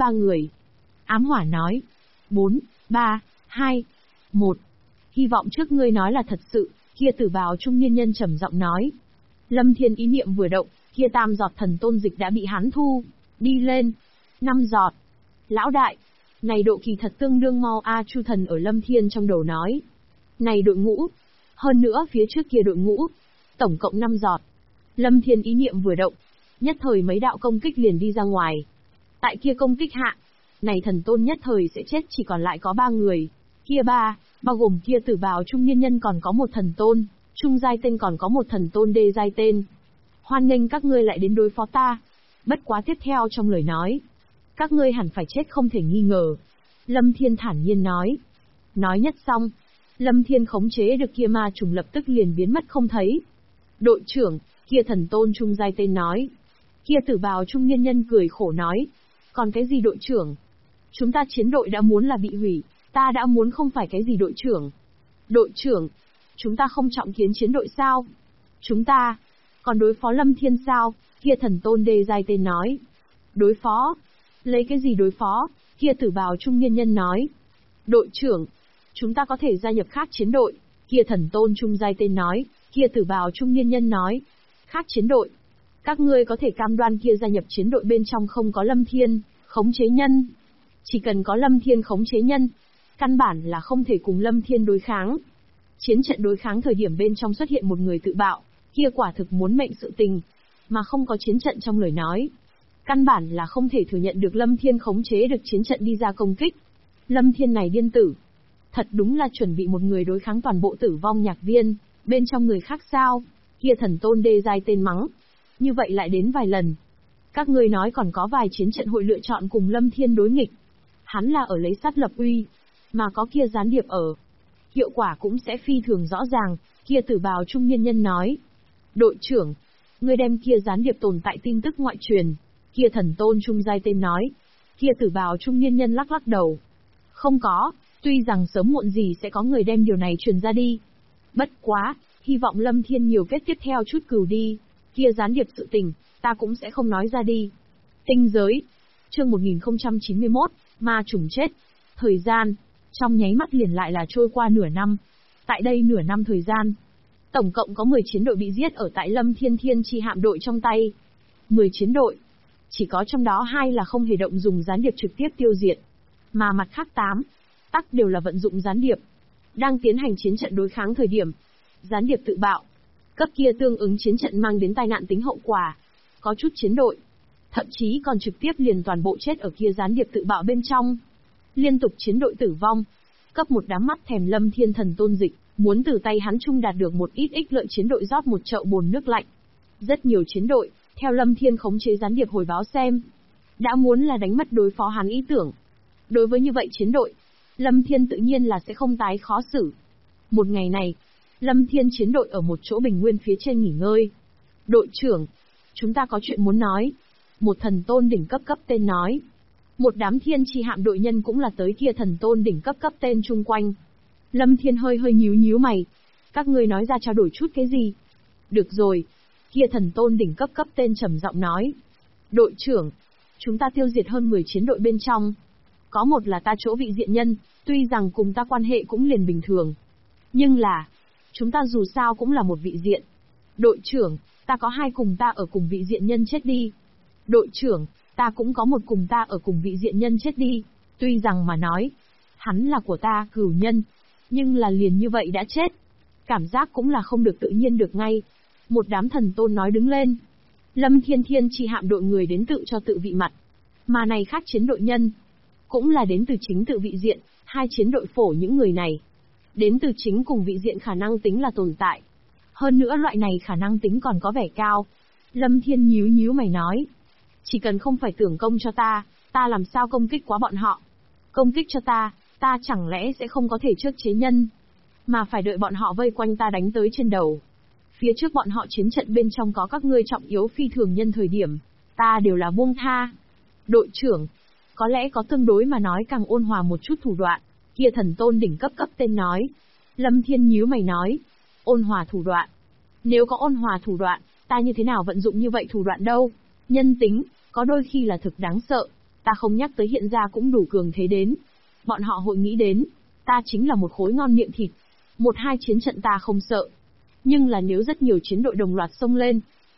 3 người. Ám Hỏa nói. 4, 3, 2, 1. Hy vọng trước ngươi nói là thật sự, kia tử bào trung niên nhân trầm giọng nói. Lâm Thiên ý niệm vừa động, kia 3 giọt thần tôn dịch đã bị hắn thu. Đi lên. 5 giọt. Lão đại. Này độ kỳ thật tương đương mau a, Chu Thần ở Lâm Thiên trong đầu nói. Này đội ngũ. Hơn nữa phía trước kia đội ngũ. Tổng cộng 5 giọt. Lâm Thiên ý niệm vừa động. Nhất thời mấy đạo công kích liền đi ra ngoài. Tại kia công kích hạ. Này thần tôn nhất thời sẽ chết, chỉ còn lại có 3 người. Kia 3, bao gồm kia tử bào trung niên nhân còn có một thần tôn. Trung giai tên còn có một thần tôn đê giai tên. Hoan nghênh các ngươi lại đến đối phó ta. Bất quá tiếp theo trong lời nói. Các ngươi hẳn phải chết không thể nghi ngờ. Lâm Thiên thản nhiên nói. Nói nhất xong. Lâm Thiên khống chế được kia ma trùng lập tức liền biến mất không thấy. Đội trưởng, kia thần tôn trung giai tên nói. Kia tử bào trung niên nhân cười khổ nói. Còn cái gì đội trưởng? Chúng ta chiến đội đã muốn là bị hủy, ta đã muốn không phải cái gì đội trưởng. Đội trưởng, chúng ta không trọng kiến chiến đội sao? Chúng ta, còn đối phó Lâm Thiên sao? Kia thần tôn đê giai tên nói. Đối phó? Lấy cái gì đối phó? Kia tử bào trung niên nhân nói. Đội trưởng, chúng ta có thể gia nhập khác chiến đội. Kia thần tôn trung giai tên nói. Kia tử bào trung niên nhân nói. Khác chiến đội. Các ngươi có thể cam đoan kia gia nhập chiến đội bên trong không có Lâm Thiên khống chế nhân. Chỉ cần có Lâm Thiên khống chế nhân, căn bản là không thể cùng Lâm Thiên đối kháng. Chiến trận đối kháng thời điểm bên trong xuất hiện một người tự bạo, kia quả thực muốn mệnh sự tình, mà không có chiến trận trong lời nói. Căn bản là không thể thừa nhận được Lâm Thiên khống chế được chiến trận đi ra công kích. Lâm Thiên này điên tử. Thật đúng là chuẩn bị một người đối kháng toàn bộ tử vong nhạc viên, bên trong người khác sao? Kia thần tôn đê giai tên mắng. Như vậy lại đến vài lần. Các ngươi nói còn có vài chiến trận hội lựa chọn cùng Lâm Thiên đối nghịch. Hắn là ở lấy sát lập uy, mà có kia gián điệp ở. Hiệu quả cũng sẽ phi thường rõ ràng, kia tử bào trung niên nhân nói. Đội trưởng, ngươi đem kia gián điệp tồn tại tin tức ngoại truyền. Kia thần tôn trung giai tên nói. Kia tử bào trung niên nhân lắc lắc đầu. Không có, tuy rằng sớm muộn gì sẽ có người đem điều này truyền ra đi. Bất quá, hy vọng Lâm Thiên nhiều kết tiếp theo chút cừu đi. Kia gián điệp sự tình, ta cũng sẽ không nói ra đi. Tinh giới. Chương 1091, ma trùng chết. Thời gian, trong nháy mắt liền lại là trôi qua nửa năm. Tại đây nửa năm thời gian, tổng cộng có 10 chiến đội bị giết ở tại Lâm Thiên Thiên Chi hạm đội trong tay. 10 chiến đội. Chỉ có trong đó 2 là không hề động dùng gián điệp trực tiếp tiêu diệt. Mà mặt khác 8, tắc đều là vận dụng gián điệp. Đang tiến hành chiến trận đối kháng thời điểm. Gián điệp tự bạo. Cấp kia tương ứng chiến trận mang đến tai nạn tính hậu quả. Có chút chiến đội. Thậm chí còn trực tiếp liền toàn bộ chết ở kia gián điệp tự bạo bên trong. Liên tục chiến đội tử vong. Cấp một đám mắt thèm Lâm Thiên thần tôn dịch, muốn từ tay hắn chung đạt được một ít ích lợi chiến đội rót một chậu bồn nước lạnh. Rất nhiều chiến đội, theo Lâm Thiên khống chế gián điệp hồi báo xem. Đã muốn là đánh mất đối phó hắn ý tưởng. Đối với như vậy chiến đội, Lâm Thiên tự nhiên là sẽ không tái khó xử. Một ngày này, Lâm Thiên chiến đội ở một chỗ bình nguyên phía trên nghỉ ngơi. Đội trưởng, chúng ta có chuyện muốn nói. Một thần tôn đỉnh cấp tên nói. Một đám thiên chi hạm đội nhân cũng là tới kia thần tôn đỉnh cấp tên chung quanh. Lâm Thiên hơi nhíu nhíu mày. Các ngươi nói ra trao đổi chút cái gì? Được rồi. Kia thần tôn đỉnh cấp tên trầm giọng nói. Đội trưởng, chúng ta tiêu diệt hơn 10 chiến đội bên trong. Có một là ta chỗ vị diện nhân, tuy rằng cùng ta quan hệ cũng liền bình thường. Nhưng là, chúng ta dù sao cũng là một vị diện. Đội trưởng, ta có 2 cùng ta ở cùng vị diện nhân chết đi. Đội trưởng, ta cũng có một cùng ta ở cùng vị diện nhân chết đi. Tuy rằng mà nói, hắn là của ta cửu nhân, nhưng là liền như vậy đã chết. Cảm giác cũng là không được tự nhiên được ngay. Một đám thần tôn nói đứng lên. Lâm Thiên Thiên Chi hạm đội người đến tự cho tự vị mặt. Mà này khác chiến đội nhân, cũng là đến từ chính tự vị diện, 2 chiến đội phổ những người này. Đến từ chính cùng vị diện khả năng tính là tồn tại. Hơn nữa loại này khả năng tính còn có vẻ cao. Lâm Thiên nhíu mày nói. Chỉ cần không phải tưởng công cho ta làm sao công kích quá bọn họ. Công kích cho ta chẳng lẽ sẽ không có thể trước chế nhân. Mà phải đợi bọn họ vây quanh ta đánh tới trên đầu. Phía trước bọn họ chiến trận bên trong có các ngươi trọng yếu phi thường nhân thời điểm. Ta đều là buông tha. Đội trưởng, có lẽ có tương đối mà nói càng ôn hòa một chút thủ đoạn. Kia thần tôn đỉnh cấp tên nói. Lâm Thiên nhíu mày nói. Ôn hòa thủ đoạn. Nếu có ôn hòa thủ đoạn, ta như thế nào vận dụng như vậy thủ đoạn đâu? Nhân tính, có đôi khi là thực đáng sợ. Ta không nhắc tới hiện ra cũng đủ cường thế đến. Bọn họ hội nghĩ đến, ta chính là một khối ngon miệng thịt. Một hai chiến trận ta không sợ. Nhưng là nếu rất nhiều chiến đội đồng loạt xông lên,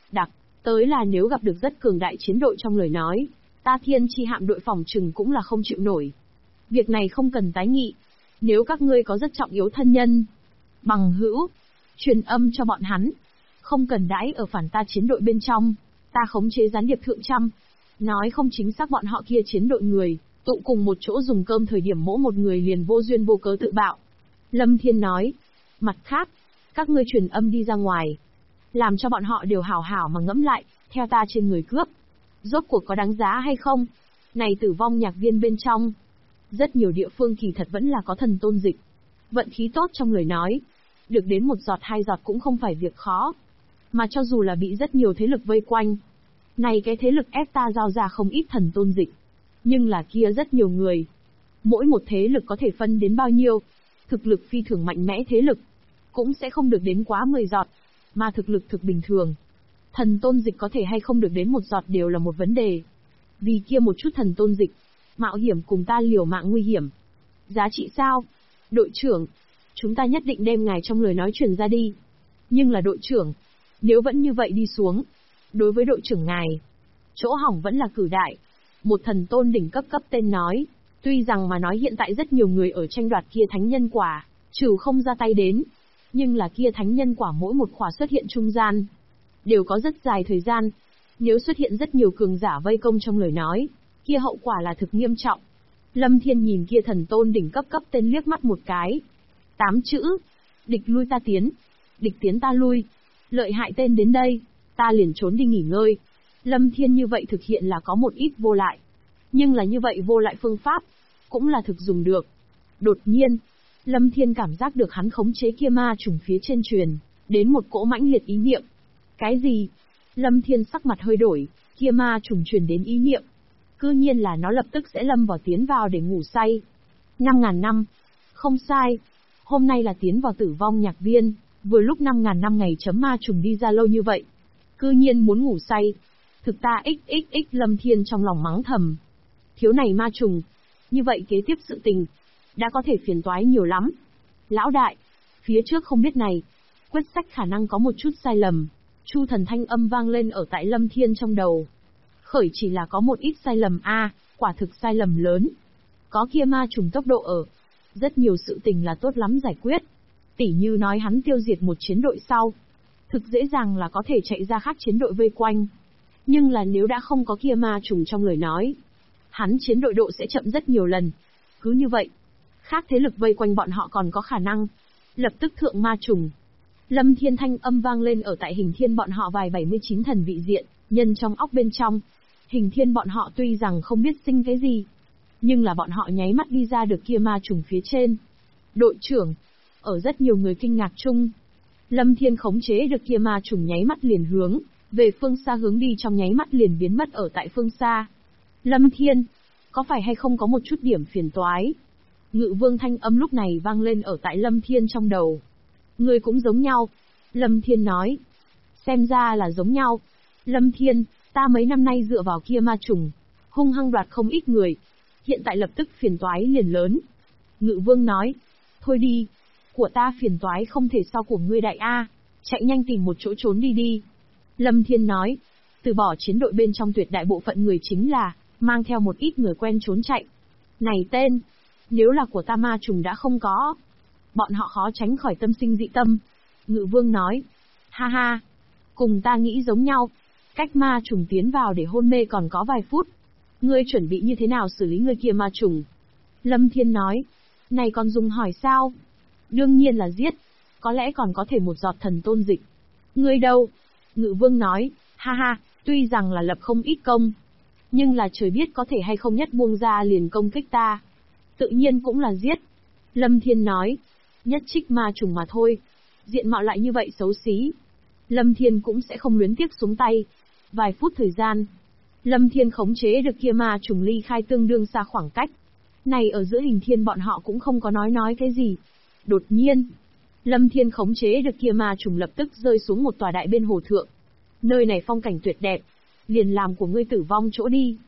tới là nếu gặp được rất cường đại chiến đội trong lời nói, ta thiên chi hạm đội phòng trừng cũng là không chịu nổi. Việc này không cần tái nghị. Nếu các ngươi có rất trọng yếu thân nhân, bằng hữu, truyền âm cho bọn hắn. Không cần đãi ở phản ta chiến đội bên trong, ta khống chế gián điệp thượng trăm. Nói không chính xác bọn họ kia chiến đội người, tụ cùng một chỗ dùng cơm thời điểm mỗi một người liền vô duyên vô cớ tự bạo. Lâm Thiên nói, mặt khác, các ngươi truyền âm đi ra ngoài. Làm cho bọn họ đều hảo hảo mà ngẫm lại, theo ta trên người cướp. Rốt cuộc có đáng giá hay không? Này Tử Vong Nhạc Viên bên trong, rất nhiều địa phương kỳ thật vẫn là có thần tôn dịch. Vận khí tốt trong lời nói, được đến một giọt hai giọt cũng không phải việc khó. Mà cho dù là bị rất nhiều thế lực vây quanh, này cái thế lực ép ta giao ra không ít thần tôn dịch. Nhưng là kia rất nhiều người. Mỗi một thế lực có thể phân đến bao nhiêu, thực lực phi thường mạnh mẽ thế lực, cũng sẽ không được đến quá 10 giọt, mà thực lực thực bình thường. Thần tôn dịch có thể hay không được đến một giọt đều là một vấn đề. Vì kia một chút thần tôn dịch, mạo hiểm cùng ta liều mạng nguy hiểm. Giá trị sao? Đội trưởng, chúng ta nhất định đem ngài trong lời nói truyền ra đi. Nhưng là đội trưởng, nếu vẫn như vậy đi xuống, đối với đội trưởng ngài, chỗ hỏng vẫn là cử đại. Một thần tôn đỉnh cấp tên nói, tuy rằng mà nói hiện tại rất nhiều người ở tranh đoạt kia thánh nhân quả, trừ không ra tay đến. Nhưng là kia thánh nhân quả mỗi một khỏa xuất hiện trung gian, đều có rất dài thời gian. Nếu xuất hiện rất nhiều cường giả vây công trong lời nói, kia hậu quả là thực nghiêm trọng. Lâm Thiên nhìn kia thần tôn đỉnh cấp tên liếc mắt một cái. 8 chữ, địch lui ta tiến, địch tiến ta lui. Lợi hại tên đến đây, ta liền trốn đi nghỉ ngơi. Lâm Thiên như vậy thực hiện là có một ít vô lại. Nhưng là như vậy vô lại phương pháp, cũng là thực dùng được. Đột nhiên, Lâm Thiên cảm giác được hắn khống chế kia ma trùng phía trên truyền đến một cỗ mãnh liệt ý niệm. Cái gì? Lâm Thiên sắc mặt hơi đổi, kia ma trùng truyền đến ý niệm. Cư nhiên là nó lập tức sẽ lâm vào tiến vào để ngủ say. 5.000 năm. Không sai. Hôm nay là tiến vào Tử Vong Nhạc Viên, vừa lúc 5.000 năm ngày chấm ma trùng đi ra lâu như vậy. Cư nhiên muốn ngủ say. Thực ta xxx Lâm Thiên trong lòng mắng thầm. Thiếu này ma trùng. Như vậy kế tiếp sự tình, đã có thể phiền toái nhiều lắm. Lão đại, phía trước không biết này, quyết sách khả năng có một chút sai lầm. Chu thần thanh âm vang lên ở tại Lâm Thiên trong đầu. Khởi chỉ là có một ít sai lầm quả thực sai lầm lớn. Có kia ma trùng tốc độ ở. Rất nhiều sự tình là tốt lắm giải quyết. Tỉ như nói hắn tiêu diệt một chiến đội sau. Thực dễ dàng là có thể chạy ra khác chiến đội vây quanh. Nhưng là nếu đã không có kia ma trùng trong lời nói, hắn chiến đội độ sẽ chậm rất nhiều lần. Cứ như vậy, khác thế lực vây quanh bọn họ còn có khả năng lập tức thượng ma trùng. Lâm Thiên thanh âm vang lên ở tại Hình Thiên bọn họ vài 79 thần vị diện, nhân trong óc bên trong. Hình Thiên bọn họ tuy rằng không biết sinh cái gì, nhưng là bọn họ nháy mắt đi ra được kia ma trùng phía trên. Đội trưởng, ở rất nhiều người kinh ngạc chung, Lâm Thiên khống chế được kia ma trùng nháy mắt liền hướng về phương xa hướng đi, trong nháy mắt liền biến mất ở tại phương xa. Lâm Thiên, có phải hay không có một chút điểm phiền toái? Ngự Vương thanh âm lúc này vang lên ở tại Lâm Thiên trong đầu. Người cũng giống nhau. Lâm Thiên nói. Xem ra là giống nhau. Lâm Thiên, ta mấy năm nay dựa vào kia ma trùng, hung hăng đoạt không ít người. Hiện tại lập tức phiền toái liền lớn. Ngự Vương nói. Thôi đi. Của ta phiền toái không thể so của ngươi đại A. Chạy nhanh tìm một chỗ trốn đi đi. Lâm Thiên nói. Từ bỏ chiến đội bên trong tuyệt đại bộ phận người chính là mang theo một ít người quen trốn chạy. Này tên, nếu là của ta ma trùng đã không có, bọn họ khó tránh khỏi tâm sinh dị tâm. Ngự Vương nói, ha ha, cùng ta nghĩ giống nhau, cách ma trùng tiến vào để hôn mê còn có vài phút. Ngươi chuẩn bị như thế nào xử lý người kia ma trùng? Lâm Thiên nói, này còn dùng hỏi sao? Đương nhiên là giết, có lẽ còn có thể một giọt thần tôn dịch. Ngươi đâu? Ngự Vương nói, ha ha, tuy rằng là lập không ít công, nhưng là trời biết có thể hay không nhất buông ra liền công kích ta. Tự nhiên cũng là giết. Lâm Thiên nói, nhất trích ma trùng mà thôi, diện mạo lại như vậy xấu xí. Lâm Thiên cũng sẽ không luyến tiếc xuống tay. Vài phút thời gian, Lâm Thiên khống chế được kia ma trùng ly khai tương đương xa khoảng cách. Này ở giữa Hình Thiên bọn họ cũng không có nói cái gì. Đột nhiên, Lâm Thiên khống chế được kia ma trùng lập tức rơi xuống một tòa đại bên hồ thượng. Nơi này phong cảnh tuyệt đẹp, liền làm của ngươi tử vong chỗ đi.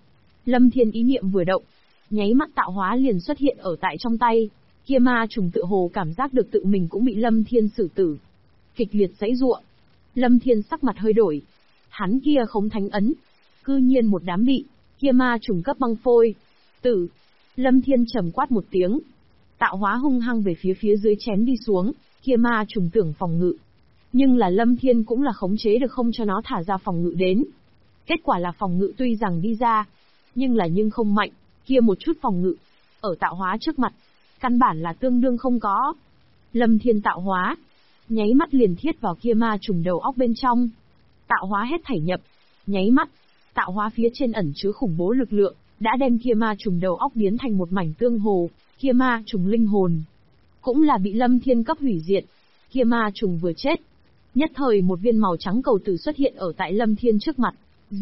Lâm Thiên ý niệm vừa động, nháy mắt tạo hóa liền xuất hiện ở tại trong tay. Kia ma trùng tự hồ cảm giác được tự mình cũng bị Lâm Thiên xử tử. Kịch liệt giãy giụa. Lâm Thiên sắc mặt hơi đổi. Hắn kia khống thánh ấn. Cư nhiên một đám bị, kia ma trùng cấp băng phôi. Tử. Lâm Thiên trầm quát một tiếng. Tạo hóa hung hăng về phía dưới chém đi xuống, kia ma trùng tưởng phòng ngự. Nhưng là Lâm Thiên cũng là khống chế được không cho nó thả ra phòng ngự đến. Kết quả là phòng ngự tuy rằng đi ra, nhưng không mạnh, kia một chút phòng ngự. Ở tạo hóa trước mặt, căn bản là tương đương không có. Lâm Thiên tạo hóa, nháy mắt liền thiết vào kia ma trùng đầu óc bên trong. Tạo hóa hết thảy nhập, nháy mắt, tạo hóa phía trên ẩn chứa khủng bố lực lượng, đã đem kia ma trùng đầu óc biến thành một mảnh tương hồ, kia ma trùng linh hồn. Cũng là bị Lâm Thiên cấp hủy diệt, kia ma trùng vừa chết. Nhất thời một viên màu trắng cầu tử xuất hiện ở tại Lâm Thiên trước mặt,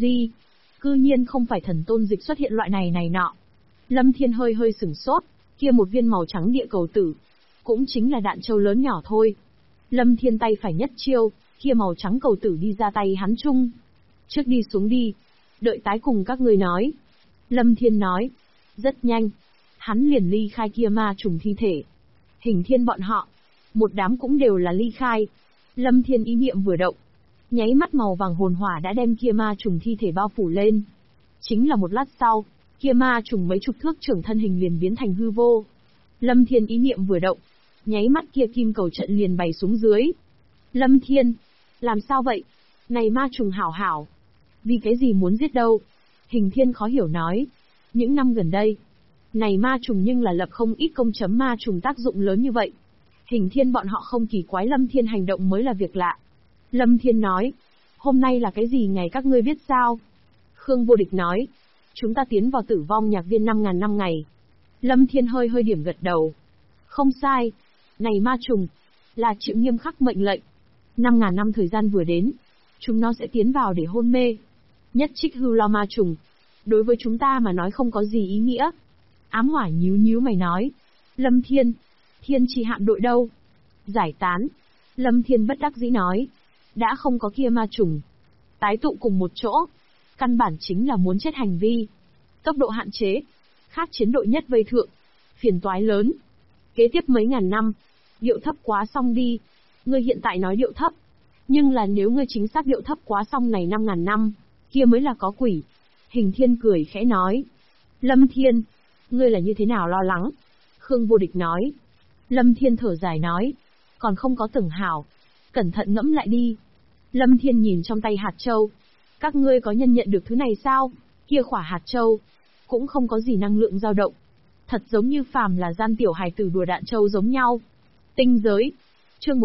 cư nhiên không phải thần tôn dịch xuất hiện loại này nọ. Lâm Thiên hơi sửng sốt, kia một viên màu trắng địa cầu tử, cũng chính là đạn châu lớn nhỏ thôi. Lâm Thiên tay phải nhất chiêu, kia màu trắng cầu tử đi ra tay hắn chung. Trước đi xuống đi, đợi tái cùng các ngươi nói. Lâm Thiên nói, rất nhanh, hắn liền ly khai kia ma trùng thi thể. Hình Thiên bọn họ, một đám cũng đều là ly khai. Lâm Thiên ý niệm vừa động, nháy mắt màu vàng hồn hỏa đã đem kia ma trùng thi thể bao phủ lên. Chính là một lát sau, kia ma trùng mấy chục thước trưởng thân hình liền biến thành hư vô. Lâm Thiên ý niệm vừa động, nháy mắt kia kim cầu trận liền bày xuống dưới. Lâm Thiên, làm sao vậy? Này ma trùng hảo, vì cái gì muốn giết đâu? Hình Thiên khó hiểu nói, những năm gần đây, này ma trùng nhưng là lập không ít công chấm ma trùng tác dụng lớn như vậy. Hình Thiên bọn họ không kỳ quái Lâm Thiên hành động mới là việc lạ. Lâm Thiên nói, hôm nay là cái gì ngày các ngươi biết sao? Khương Vô Địch nói, chúng ta tiến vào tử vong nhạc viên 5.000 năm ngày. Lâm Thiên hơi điểm gật đầu. Không sai, này ma trùng, là chịu nghiêm khắc mệnh lệnh. 5.000 năm thời gian vừa đến, chúng nó sẽ tiến vào để hôn mê. Nhất trích hư lo ma trùng, đối với chúng ta mà nói không có gì ý nghĩa. Ám Hỏa nhíu mày nói, Lâm Thiên, Thiên Trì hạm đội đâu? Giải tán. Lâm Thiên bất đắc dĩ nói, đã không có kia ma trùng, tái tụ cùng một chỗ, căn bản chính là muốn chết hành vi. Tốc độ hạn chế, khác chiến đội nhất vây thượng, phiền toái lớn. Kế tiếp mấy ngàn năm, điệu thấp quá xong đi. Ngươi hiện tại nói điệu thấp, nhưng là nếu ngươi chính xác điệu thấp quá xong này 5.000 năm, kia mới là có quỷ. Hình Thiên cười khẽ nói, Lâm Thiên, ngươi là như thế nào lo lắng? Khương Vô Địch nói. Lâm Thiên thở dài nói, còn không có tưởng hảo, cẩn thận ngẫm lại đi. Lâm Thiên nhìn trong tay hạt châu, các ngươi có nhân nhận được thứ này sao? Kia khỏa hạt châu, cũng không có gì năng lượng dao động. Thật giống như phàm là gian tiểu hài tử đùa đạn châu giống nhau. Tinh giới, chương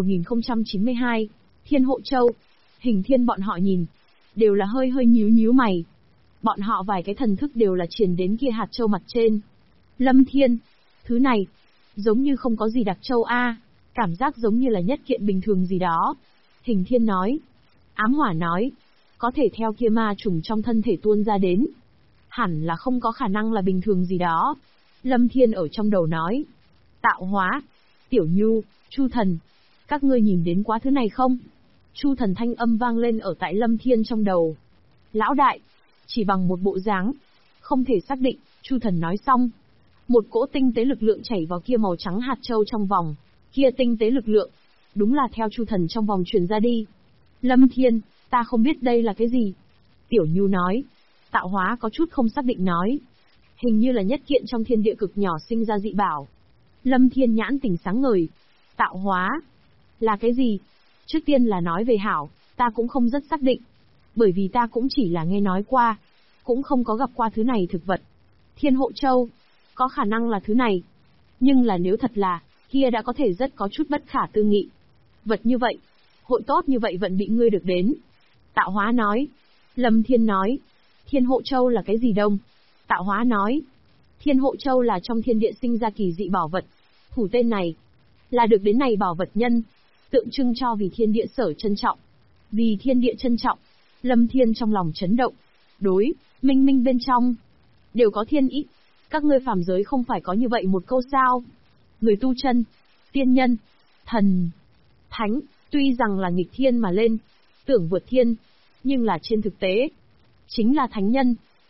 1092, Thiên Hộ Châu. Hình Thiên bọn họ nhìn, đều là hơi nhíu mày. Bọn họ vài cái thần thức đều là truyền đến kia hạt châu mặt trên. Lâm Thiên, thứ này, giống như không có gì đặc châu a, cảm giác giống như là nhất kiện bình thường gì đó. Hình Thiên nói. Ám Hỏa nói, có thể theo kia ma trùng trong thân thể tuôn ra đến. Hẳn là không có khả năng là bình thường gì đó. Lâm Thiên ở trong đầu nói. Tạo hóa, Tiểu Nhu, Chu Thần, các ngươi nhìn đến quá thứ này không? Chu Thần thanh âm vang lên ở tại Lâm Thiên trong đầu. Lão đại, chỉ bằng một bộ dáng, không thể xác định. Chu Thần nói xong, một cỗ tinh tế lực lượng chảy vào kia màu trắng hạt châu trong vòng. Kia tinh tế lực lượng, đúng là theo Chu Thần trong vòng truyền ra đi. Lâm Thiên, ta không biết đây là cái gì. Tiểu Nhu nói. Tạo hóa có chút không xác định nói. Hình như là nhất kiện trong thiên địa cực nhỏ sinh ra dị bảo. Lâm Thiên nhãn tỉnh sáng ngời. Tạo hóa? Là cái gì? Trước tiên là nói về hảo, ta cũng không rất xác định. Bởi vì ta cũng chỉ là nghe nói qua, cũng không có gặp qua thứ này thực vật. Thiên Hộ Châu, có khả năng là thứ này. Nhưng là nếu thật là, kia đã có thể rất có chút bất khả tư nghị. Vật như vậy, hội tốt như vậy vẫn bị ngươi được đến. Tạo hóa nói. Lâm Thiên nói. Thiên Hộ Châu là cái gì đông? Tạo hóa nói. Thiên Hộ Châu là trong thiên địa sinh ra kỳ dị bảo vật. Thủ tên này, là được đến này bảo vật nhân, tượng trưng cho vì thiên địa sở trân trọng. Vì thiên địa trân trọng, Lâm Thiên trong lòng chấn động. Đối, minh bên trong, đều có thiên ý. Các ngươi phàm giới không phải có như vậy một câu sao? Người tu chân, tiên nhân, thần, thánh, tuy rằng là nghịch thiên mà lên, tưởng vượt thiên, nhưng là trên thực tế, chính là thánh nhân.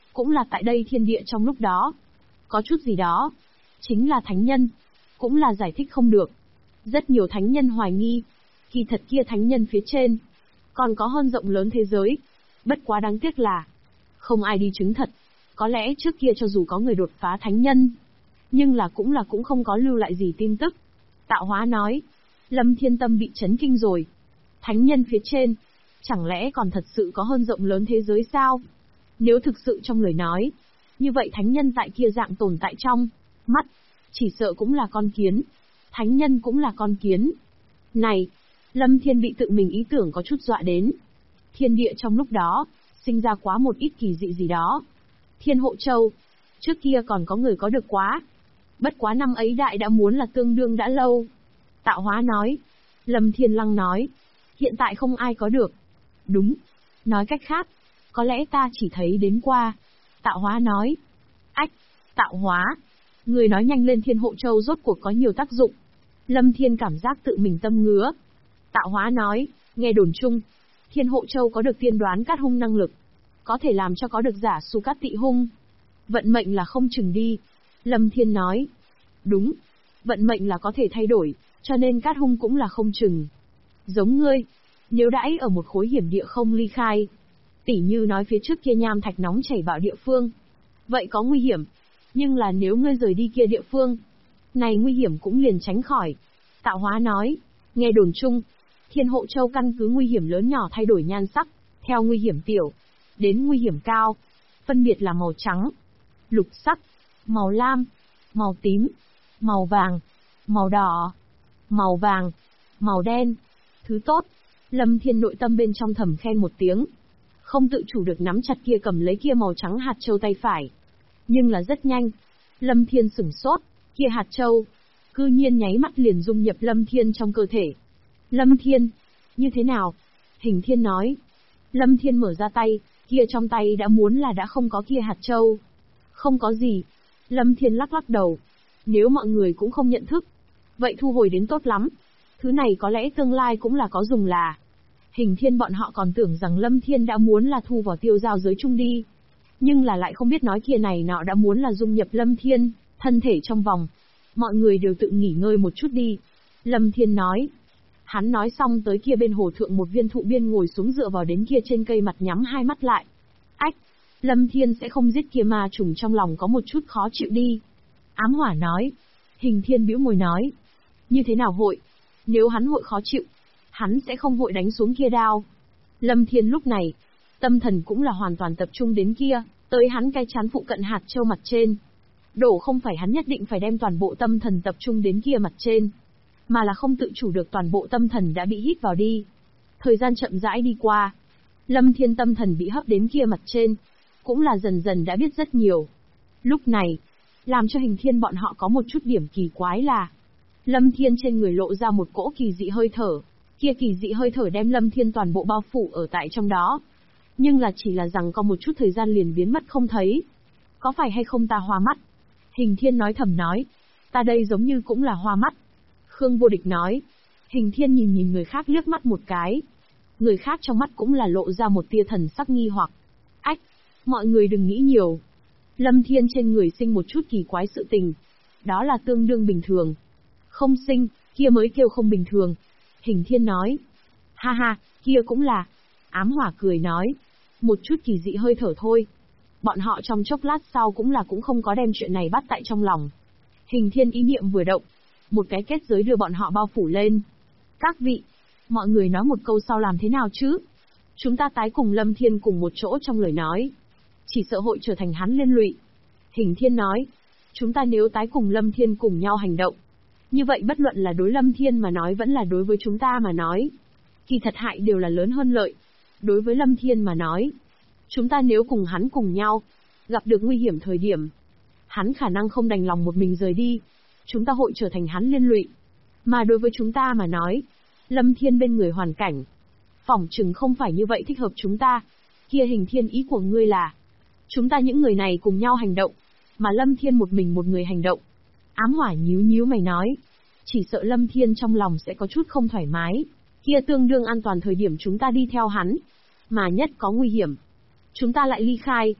Cũng là tại đây thiên địa trong lúc đó. Có chút gì đó. Chính là thánh nhân. Cũng là giải thích không được. Rất nhiều thánh nhân hoài nghi. Kỳ thật kia thánh nhân phía trên. Còn có hơn rộng lớn thế giới. Bất quá đáng tiếc là. Không ai đi chứng thật. Có lẽ trước kia cho dù có người đột phá thánh nhân. Nhưng là cũng không có lưu lại gì tin tức. Tạo Hóa nói. Lâm Thiên tâm bị chấn kinh rồi. Thánh nhân phía trên. Chẳng lẽ còn thật sự có hơn rộng lớn thế giới sao? Nếu thực sự trong lời nói. Như vậy thánh nhân tại kia dạng tồn tại trong mắt. Chỉ sợ cũng là con kiến. Thánh nhân cũng là con kiến. Này! Lâm Thiên bị tự mình ý tưởng có chút dọa đến. Thiên địa trong lúc đó. Sinh ra quá một ít kỳ dị gì đó. Thiên Hộ Châu. Trước kia còn có người có được quá. Bất quá năm ấy đại đã muốn là tương đương đã lâu. Tạo Hóa nói. Lâm Thiên Lăng nói. Hiện tại không ai có được. Đúng. Nói cách khác. Có lẽ ta chỉ thấy đến qua. Tạo Hóa nói. Ách. Tạo Hóa. Người nói nhanh lên, Thiên Hộ Châu rốt cuộc có nhiều tác dụng. Lâm Thiên cảm giác tự mình tâm ngứa. Tạo Hóa nói. Nghe đồn chung. Thiên Hộ Châu có được tiên đoán cát hung năng lực. Có thể làm cho có được giả su cát tị hung. Vận mệnh là không chừng đi. Lâm Thiên nói. Đúng. Vận mệnh là có thể thay đổi, cho nên cát hung cũng là không chừng. Giống ngươi. Nếu đãi ở một khối hiểm địa không ly khai. Tỉ như nói phía trước kia nham thạch nóng chảy bạo địa phương. Vậy có nguy hiểm. Nhưng là nếu ngươi rời đi kia địa phương. Này nguy hiểm cũng liền tránh khỏi. Tạo Hóa nói. Nghe đồn chung. Thiên Hộ Châu căn cứ nguy hiểm lớn nhỏ thay đổi nhan sắc. Theo nguy hiểm tiểu. Đến nguy hiểm cao. Phân biệt là màu trắng. Lục sắc. Màu lam. Màu tím. Màu vàng. Màu đỏ. Màu vàng. Màu đen. Thứ tốt. Lâm Thiên nội tâm bên trong thầm khen một tiếng. Không tự chủ được nắm chặt kia cầm lấy kia màu trắng hạt châu tay phải. Nhưng là rất nhanh. Lâm Thiên sửng sốt. Kia hạt châu. Cư nhiên nháy mắt liền dung nhập Lâm Thiên trong cơ thể. Lâm Thiên. Như thế nào? Hình Thiên nói. Lâm Thiên mở ra tay. Kia trong tay đã muốn là đã không có kia hạt châu. Không có gì. Lâm Thiên lắc lắc đầu. Nếu mọi người cũng không nhận thức. Vậy thu hồi đến tốt lắm. Thứ này có lẽ tương lai cũng là có dùng là. Hình Thiên bọn họ còn tưởng rằng Lâm Thiên đã muốn là thu vào tiêu giao giới chung đi. Nhưng là lại không biết nói kia này nọ đã muốn là dung nhập Lâm Thiên, thân thể trong vòng. Mọi người đều tự nghỉ ngơi một chút đi. Lâm Thiên nói. Hắn nói xong tới kia bên hồ thượng một viên thụ biên ngồi xuống dựa vào đến kia trên cây mặt nhắm hai mắt lại. Ách! Lâm Thiên sẽ không giết kia ma trùng trong lòng có một chút khó chịu đi. Ám Hỏa nói. Hình Thiên bĩu môi nói. Như thế nào hội? Nếu hắn hội khó chịu, hắn sẽ không hội đánh xuống kia đao. Lâm Thiên lúc này, tâm thần cũng là hoàn toàn tập trung đến kia, tới hắn cái chán phụ cận hạt châu mặt trên. Đổ không phải hắn nhất định phải đem toàn bộ tâm thần tập trung đến kia mặt trên, mà là không tự chủ được toàn bộ tâm thần đã bị hít vào đi. Thời gian chậm rãi đi qua, Lâm Thiên tâm thần bị hấp đến kia mặt trên, cũng là dần dần đã biết rất nhiều. Lúc này, làm cho Hình Thiên bọn họ có một chút điểm kỳ quái là, Lâm Thiên trên người lộ ra một cỗ kỳ dị hơi thở, kia kỳ dị hơi thở đem Lâm Thiên toàn bộ bao phủ ở tại trong đó. Nhưng là chỉ là rằng có một chút thời gian liền biến mất không thấy. Có phải hay không ta hoa mắt? Hình Thiên nói thầm nói. Ta đây giống như cũng là hoa mắt. Khương Vô Địch nói. Hình Thiên nhìn người khác liếc mắt một cái. Người khác trong mắt cũng là lộ ra một tia thần sắc nghi hoặc. Ách, mọi người đừng nghĩ nhiều. Lâm Thiên trên người sinh một chút kỳ quái sự tình. Đó là tương đương bình thường. Không sinh, kia mới kêu không bình thường. Hình Thiên nói. Ha ha, kia cũng là. Ám Hỏa cười nói. Một chút kỳ dị hơi thở thôi. Bọn họ trong chốc lát sau cũng không có đem chuyện này bắt tại trong lòng. Hình Thiên ý niệm vừa động. Một cái kết giới đưa bọn họ bao phủ lên. Các vị, mọi người nói một câu sau làm thế nào chứ? Chúng ta tái cùng Lâm Thiên cùng một chỗ trong lời nói. Chỉ sợ hội trở thành hắn liên lụy. Hình Thiên nói. Chúng ta nếu tái cùng Lâm Thiên cùng nhau hành động. Như vậy bất luận là đối Lâm Thiên mà nói vẫn là đối với chúng ta mà nói. Kỳ thật hại đều là lớn hơn lợi. Đối với Lâm Thiên mà nói. Chúng ta nếu cùng hắn cùng nhau. Gặp được nguy hiểm thời điểm. Hắn khả năng không đành lòng một mình rời đi. Chúng ta hội trở thành hắn liên lụy. Mà đối với chúng ta mà nói. Lâm Thiên bên người hoàn cảnh. Phỏng chừng không phải như vậy thích hợp chúng ta. Kia Hình Thiên ý của ngươi là. Chúng ta những người này cùng nhau hành động. Mà Lâm Thiên một mình một người hành động. Ám Hỏa nhíu mày nói. Chỉ sợ Lâm Thiên trong lòng sẽ có chút không thoải mái. Kia tương đương an toàn thời điểm chúng ta đi theo hắn. Mà nhất có nguy hiểm. Chúng ta lại ly khai.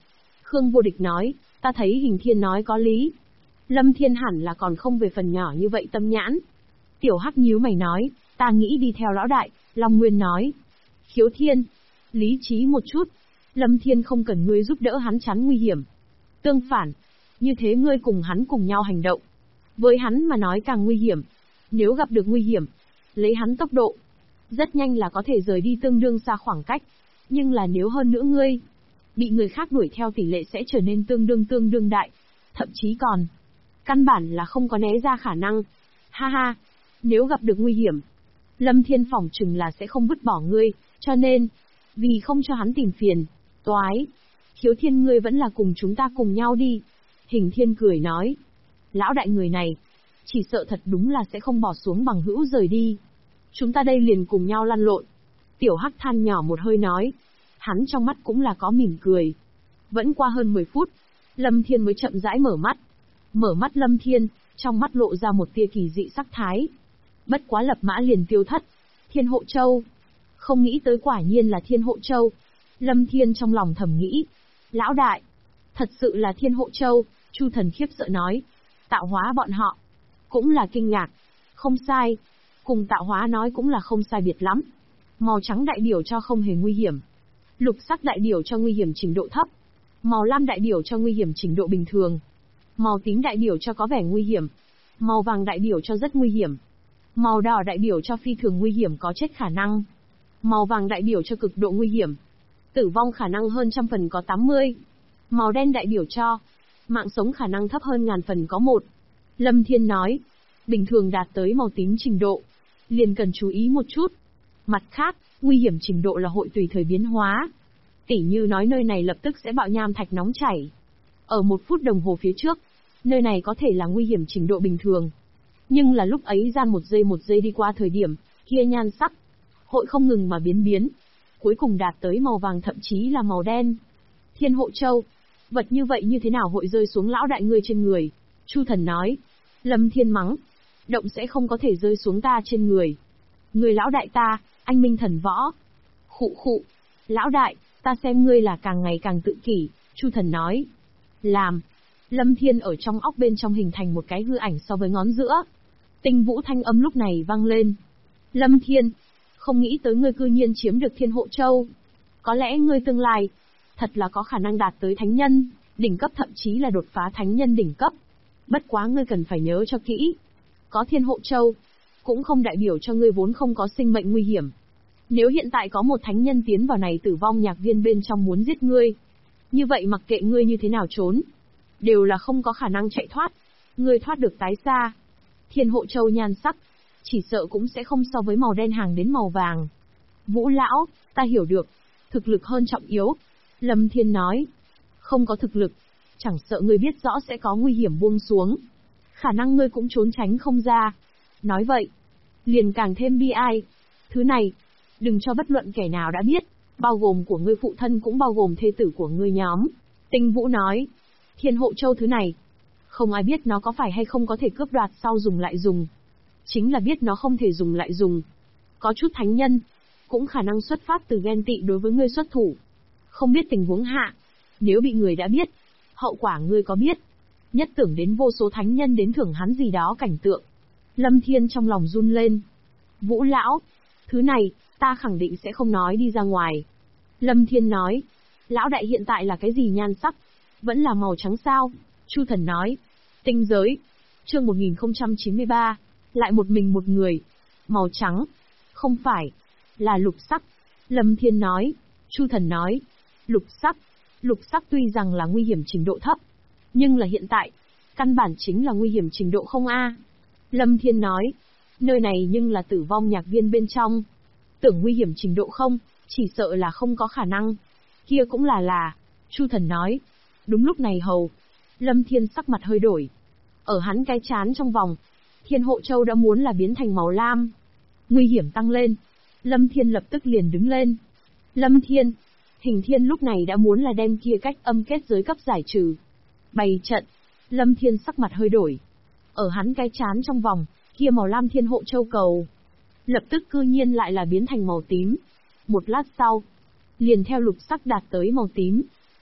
Khương Vô Địch nói, ta thấy Hình Thiên nói có lý. Lâm Thiên hẳn là còn không về phần nhỏ như vậy tâm nhãn. Tiểu Hắc nhíu mày nói, ta nghĩ đi theo lão đại. Long Nguyên nói, Khiếu Thiên, lý trí một chút. Lâm Thiên không cần ngươi giúp đỡ hắn chắn nguy hiểm. Tương phản, như thế ngươi cùng hắn cùng nhau hành động. Với hắn mà nói càng nguy hiểm. Nếu gặp được nguy hiểm, lấy hắn tốc độ, rất nhanh là có thể rời đi tương đương xa khoảng cách. Nhưng là nếu hơn nữa ngươi, bị người khác đuổi theo tỷ lệ sẽ trở nên tương đương đại. Thậm chí còn, căn bản là không có né ra khả năng. Ha ha, nếu gặp được nguy hiểm, Lâm Thiên phỏng chừng là sẽ không vứt bỏ ngươi, cho nên, vì không cho hắn tìm phiền, toái. Khiếu Thiên ngươi vẫn là cùng chúng ta cùng nhau đi. Hình Thiên cười nói, lão đại người này, chỉ sợ thật đúng là sẽ không bỏ xuống bằng hữu rời đi. Chúng ta đây liền cùng nhau lăn lộn. Tiểu Hắc than nhỏ một hơi nói, hắn trong mắt cũng là có mỉm cười. Vẫn qua hơn 10 phút, Lâm Thiên mới chậm rãi mở mắt. Mở mắt Lâm Thiên, trong mắt lộ ra một tia kỳ dị sắc thái. Bất quá lập mã liền tiêu thất. Thiên Hộ Châu. Không nghĩ tới quả nhiên là Thiên Hộ Châu. Lâm Thiên trong lòng thầm nghĩ. Lão đại, thật sự là Thiên Hộ Châu. Chu Thần khiếp sợ nói. Tạo hóa bọn họ. Cũng là kinh ngạc. Không sai. Cùng tạo hóa nói cũng là không sai biệt lắm. Màu trắng đại biểu cho không hề nguy hiểm. Lục sắc đại biểu cho nguy hiểm trình độ thấp. Màu lam đại biểu cho nguy hiểm trình độ bình thường. Màu tím đại biểu cho có vẻ nguy hiểm. Màu vàng đại biểu cho rất nguy hiểm. Màu đỏ đại biểu cho phi thường nguy hiểm có chết khả năng. Màu vàng đại biểu cho cực độ nguy hiểm. Tử vong khả năng hơn trăm phần có 80. Màu đen đại biểu cho mạng sống khả năng thấp hơn ngàn phần có 1. Lâm Thiên nói, bình thường đạt tới màu tím trình độ, liền cần chú ý một chút. Mặt khác, nguy hiểm trình độ là hội tùy thời biến hóa. Tỉ như nói nơi này lập tức sẽ bạo nham thạch nóng chảy. Ở 1 phút đồng hồ phía trước, nơi này có thể là nguy hiểm trình độ bình thường. Nhưng là lúc ấy gian một giây đi qua thời điểm, kia nhan sắc, hội không ngừng mà biến. Cuối cùng đạt tới màu vàng thậm chí là màu đen. Thiên Hộ Châu, vật như vậy như thế nào hội rơi xuống lão đại ngươi trên người? Chu Thần nói. Lâm Thiên mắng, động sẽ không có thể rơi xuống ta trên người. Người lão đại ta, anh minh thần võ. Khụ, lão đại, ta xem ngươi là càng ngày càng tự kỷ. Chu Thần nói. Làm. Lâm Thiên ở trong óc bên trong hình thành một cái hư ảnh so với ngón giữa. Tinh vũ thanh âm lúc này vang lên. Lâm Thiên, không nghĩ tới ngươi cư nhiên chiếm được Thiên Hộ Châu. Có lẽ ngươi tương lai, thật là có khả năng đạt tới thánh nhân, đỉnh cấp thậm chí là đột phá thánh nhân đỉnh cấp. Bất quá ngươi cần phải nhớ cho kỹ. Có Thiên Hộ Châu, cũng không đại biểu cho ngươi vốn không có sinh mệnh nguy hiểm. Nếu hiện tại có một thánh nhân tiến vào này tử vong nhạc viên bên trong muốn giết ngươi, như vậy mặc kệ ngươi như thế nào trốn, đều là không có khả năng chạy thoát. Ngươi thoát được tái xa. Thiên Hộ Châu nhan sắc, chỉ sợ cũng sẽ không so với màu đen hàng đến màu vàng. Vũ lão, ta hiểu được. Thực lực hơn trọng yếu. Lâm Thiên nói. Không có thực lực, chẳng sợ ngươi biết rõ sẽ có nguy hiểm buông xuống. Khả năng ngươi cũng trốn tránh không ra. Nói vậy, liền càng thêm bi ai. Thứ này, đừng cho bất luận kẻ nào đã biết, bao gồm của ngươi phụ thân cũng bao gồm thê tử của ngươi nhóm. Tinh Vũ nói. Thiên Hộ Châu thứ này, không ai biết nó có phải hay không có thể cướp đoạt sau dùng lại dùng. Chính là biết nó không thể dùng lại dùng. Có chút thánh nhân, cũng khả năng xuất phát từ ghen tị đối với ngươi xuất thủ. Không biết tình huống hạ, nếu bị người đã biết, hậu quả ngươi có biết. Nhất tưởng đến vô số thánh nhân đến thưởng hắn gì đó cảnh tượng. Lâm Thiên trong lòng run lên. Vũ lão, thứ này, ta khẳng định sẽ không nói đi ra ngoài. Lâm Thiên nói. Lão đại hiện tại là cái gì nhan sắc? Vẫn là màu trắng sao? Chu Thần nói. Tinh giới. Chương 1093. Lại một mình một người. Màu trắng. Không phải. Là lục sắc. Lâm Thiên nói. Chu Thần nói. Lục sắc. Lục sắc tuy rằng là nguy hiểm trình độ thấp, nhưng là hiện tại, căn bản chính là nguy hiểm trình độ không a. Lâm Thiên nói. Nơi này nhưng là tử vong nhạc viên bên trong. Tưởng nguy hiểm trình độ không, chỉ sợ là không có khả năng. Kia cũng là. Chu Thần nói. Đúng lúc này hầu. Lâm Thiên sắc mặt hơi đổi. Ở hắn cái chán trong vòng, Thiên Hộ Châu đã muốn là biến thành màu lam. Nguy hiểm tăng lên. Lâm Thiên lập tức liền đứng lên. Lâm Thiên. Hình Thiên lúc này đã muốn là đem kia cách âm kết giới cấp giải trừ. Bày trận. Lâm Thiên sắc mặt hơi đổi. Ở hắn cái chán trong vòng, kia màu lam Thiên Hộ Châu cầu, lập tức cư nhiên lại là biến thành màu tím. Một lát sau, liền theo lục sắc đạt tới màu tím.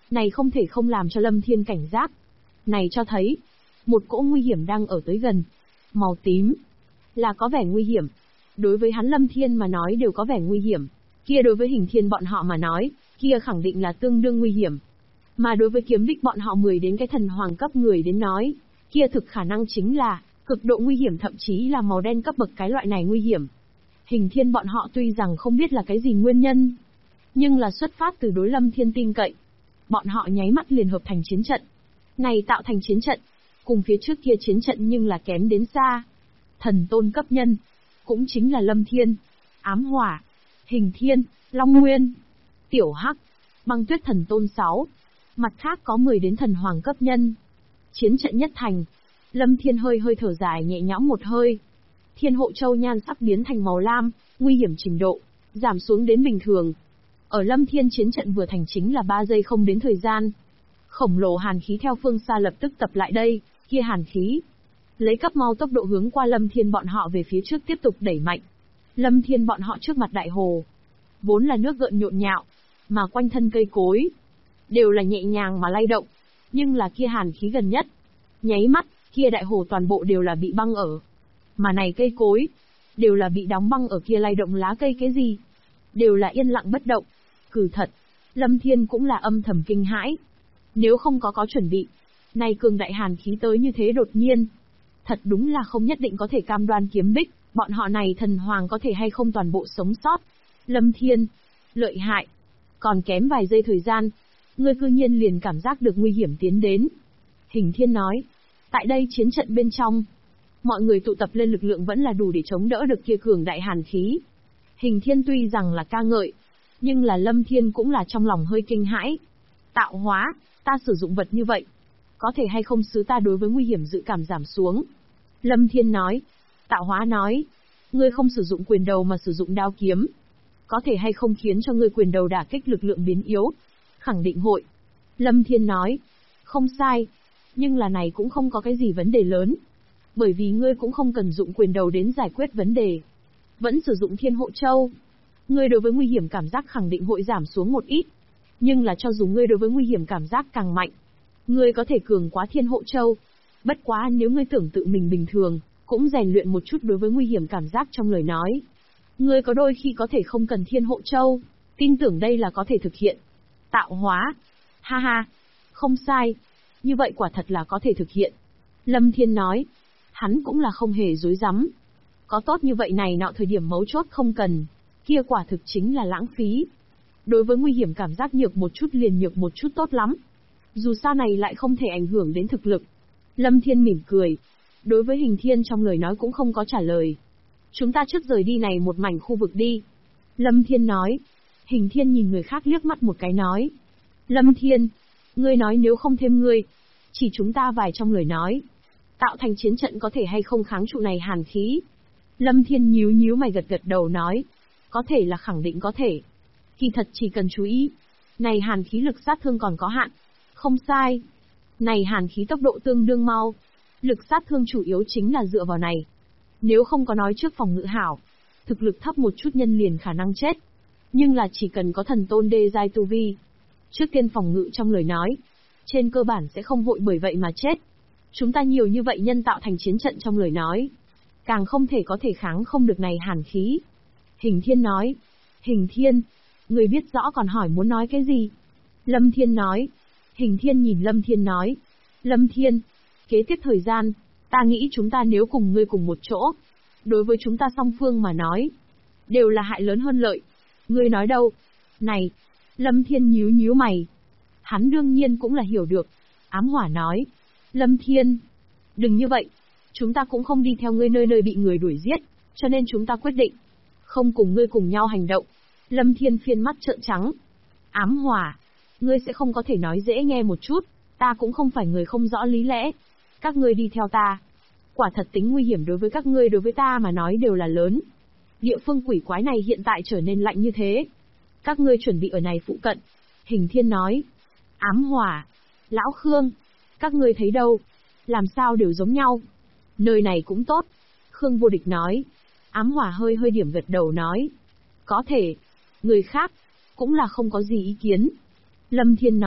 Này không thể không làm cho Lâm Thiên cảnh giác. Này cho thấy, một cỗ nguy hiểm đang ở tới gần. Màu tím, là có vẻ nguy hiểm. Đối với hắn Lâm Thiên mà nói đều có vẻ nguy hiểm. Kia đối với Hình Thiên bọn họ mà nói, kia khẳng định là tương đương nguy hiểm. Mà đối với Kiếm Đích bọn họ 10 đến cái thần hoàng cấp người đến nói, kia thực khả năng chính là cực độ nguy hiểm, thậm chí là màu đen cấp bậc cái loại này nguy hiểm. Hình Thiên bọn họ tuy rằng không biết là cái gì nguyên nhân, nhưng là xuất phát từ đối Lâm Thiên tin cậy. Bọn họ nháy mắt liền hợp thành chiến trận. Này tạo thành chiến trận, cùng phía trước kia chiến trận nhưng là kém đến xa. Thần tôn cấp nhân, cũng chính là Lâm Thiên, Ám Hỏa, Hình Thiên, Long Nguyên, Tiểu Hắc, Băng Tuyết thần tôn 6. Mặt khác có 10 đến thần hoàng cấp nhân. Chiến trận nhất thành, Lâm Thiên hơi hơi thở dài nhẹ nhõm một hơi. Thiên hộ châu nhan sắc biến thành màu lam, nguy hiểm trình độ giảm xuống đến bình thường. Ở Lâm Thiên chiến trận vừa thành chính là 3 giây không đến thời gian. Khổng lồ hàn khí theo phương xa lập tức tập lại đây, kia hàn khí lấy cấp mau tốc độ hướng qua Lâm Thiên bọn họ về phía trước tiếp tục đẩy mạnh. Lâm Thiên bọn họ trước mặt đại hồ, vốn là nước gợn nhộn nhạo, mà quanh thân cây cối đều là nhẹ nhàng mà lay động, nhưng là kia hàn khí gần nhất, nháy mắt, kia đại hồ toàn bộ đều là bị băng ở. Mà này cây cối đều là bị đóng băng ở, kia lay động lá cây cái gì, đều là yên lặng bất động. Cử thật, Lâm Thiên cũng là âm thầm kinh hãi. Nếu không có chuẩn bị, này cường đại hàn khí tới như thế đột nhiên, thật đúng là không nhất định có thể cam đoan Kiếm Bích, bọn họ này thần hoàng có thể hay không toàn bộ sống sót. Lâm Thiên, lợi hại, còn kém vài giây thời gian, ngươi cư nhiên liền cảm giác được nguy hiểm tiến đến. Hình Thiên nói, tại đây chiến trận bên trong, mọi người tụ tập lên lực lượng vẫn là đủ để chống đỡ được kia cường đại hàn khí. Hình Thiên tuy rằng là ca ngợi, nhưng là Lâm Thiên cũng là trong lòng hơi kinh hãi. Tạo hóa, ta sử dụng vật như vậy, có thể hay không xứ ta đối với nguy hiểm dự cảm giảm xuống. Lâm Thiên nói. Tạo hóa nói, ngươi không sử dụng quyền đầu mà sử dụng đao kiếm, có thể hay không khiến cho ngươi quyền đầu đả kích lực lượng biến yếu? Khẳng định hội. Lâm Thiên nói, không sai, nhưng là này cũng không có cái gì vấn đề lớn, bởi vì ngươi cũng không cần dụng quyền đầu đến giải quyết vấn đề, vẫn sử dụng Thiên Hộ Châu. Ngươi đối với nguy hiểm cảm giác khẳng định hội giảm xuống một ít, nhưng là cho dù ngươi đối với nguy hiểm cảm giác càng mạnh, ngươi có thể cường quá Thiên Hộ Châu. Bất quá nếu ngươi tưởng tự mình bình thường, cũng rèn luyện một chút đối với nguy hiểm cảm giác trong lời nói, ngươi có đôi khi có thể không cần Thiên Hộ Châu, tin tưởng đây là có thể thực hiện. Tạo hóa, ha ha, không sai, như vậy quả thật là có thể thực hiện. Lâm Thiên nói, hắn cũng là không hề dối rắm. Có tốt như vậy này nọ thời điểm mấu chốt không cần, kia quả thực chính là lãng phí. Đối với nguy hiểm cảm giác nhược một chút liền nhược một chút tốt lắm. Dù sao này lại không thể ảnh hưởng đến thực lực. Lâm Thiên mỉm cười. Đối với Hình Thiên trong lời nói cũng không có trả lời. Chúng ta trước rời đi này một mảnh khu vực đi. Lâm Thiên nói. Hình Thiên nhìn người khác liếc mắt một cái nói. Lâm Thiên, ngươi nói nếu không thêm ngươi, chỉ chúng ta vài trong lời nói, tạo thành chiến trận có thể hay không kháng trụ này hàn khí? Lâm Thiên nhíu nhíu mày gật gật đầu nói. Có thể là khẳng định có thể. Kỳ thật chỉ cần chú ý, này hàn khí lực sát thương còn có hạn. Không sai. Này hàn khí tốc độ tương đương mau. Lực sát thương chủ yếu chính là dựa vào này. Nếu không có nói trước phòng ngự hảo, thực lực thấp một chút nhân liền khả năng chết. Nhưng là chỉ cần có thần tôn đê giai tu vi, trước tiên phòng ngự trong lời nói, trên cơ bản sẽ không vội bởi vậy mà chết. Chúng ta nhiều như vậy nhân tạo thành chiến trận trong lời nói, càng không thể có thể kháng không được này hàn khí. Hình Thiên nói. Hình Thiên, người biết rõ còn hỏi muốn nói cái gì? Lâm Thiên nói. Hình Thiên nhìn Lâm Thiên nói. Lâm Thiên, kế tiếp thời gian, ta nghĩ chúng ta nếu cùng ngươi cùng một chỗ, đối với chúng ta song phương mà nói, đều là hại lớn hơn lợi. Ngươi nói đâu? Này, Lâm Thiên nhíu nhíu mày. Hắn đương nhiên cũng là hiểu được. Ám Hỏa nói. Lâm Thiên, đừng như vậy. Chúng ta cũng không đi theo ngươi nơi nơi bị người đuổi giết, cho nên chúng ta quyết định không cùng ngươi cùng nhau hành động. Lâm Thiên phiên mắt trợn trắng. Ám Hỏa, ngươi sẽ không có thể nói dễ nghe một chút, ta cũng không phải người không rõ lý lẽ. Các ngươi đi theo ta, quả thật tính nguy hiểm đối với các ngươi đối với ta mà nói đều là lớn. Địa phương quỷ quái này hiện tại trở nên lạnh như thế. Các ngươi chuẩn bị ở này phụ cận. Hình Thiên nói. Ám Hỏa, Lão Khương, các ngươi thấy đâu? Làm sao đều giống nhau? Nơi này cũng tốt. Khương Vô Địch nói. Ám Hỏa hơi hơi điểm gật đầu nói. Có thể. Người khác, cũng là không có gì ý kiến. Lâm Thiên nói.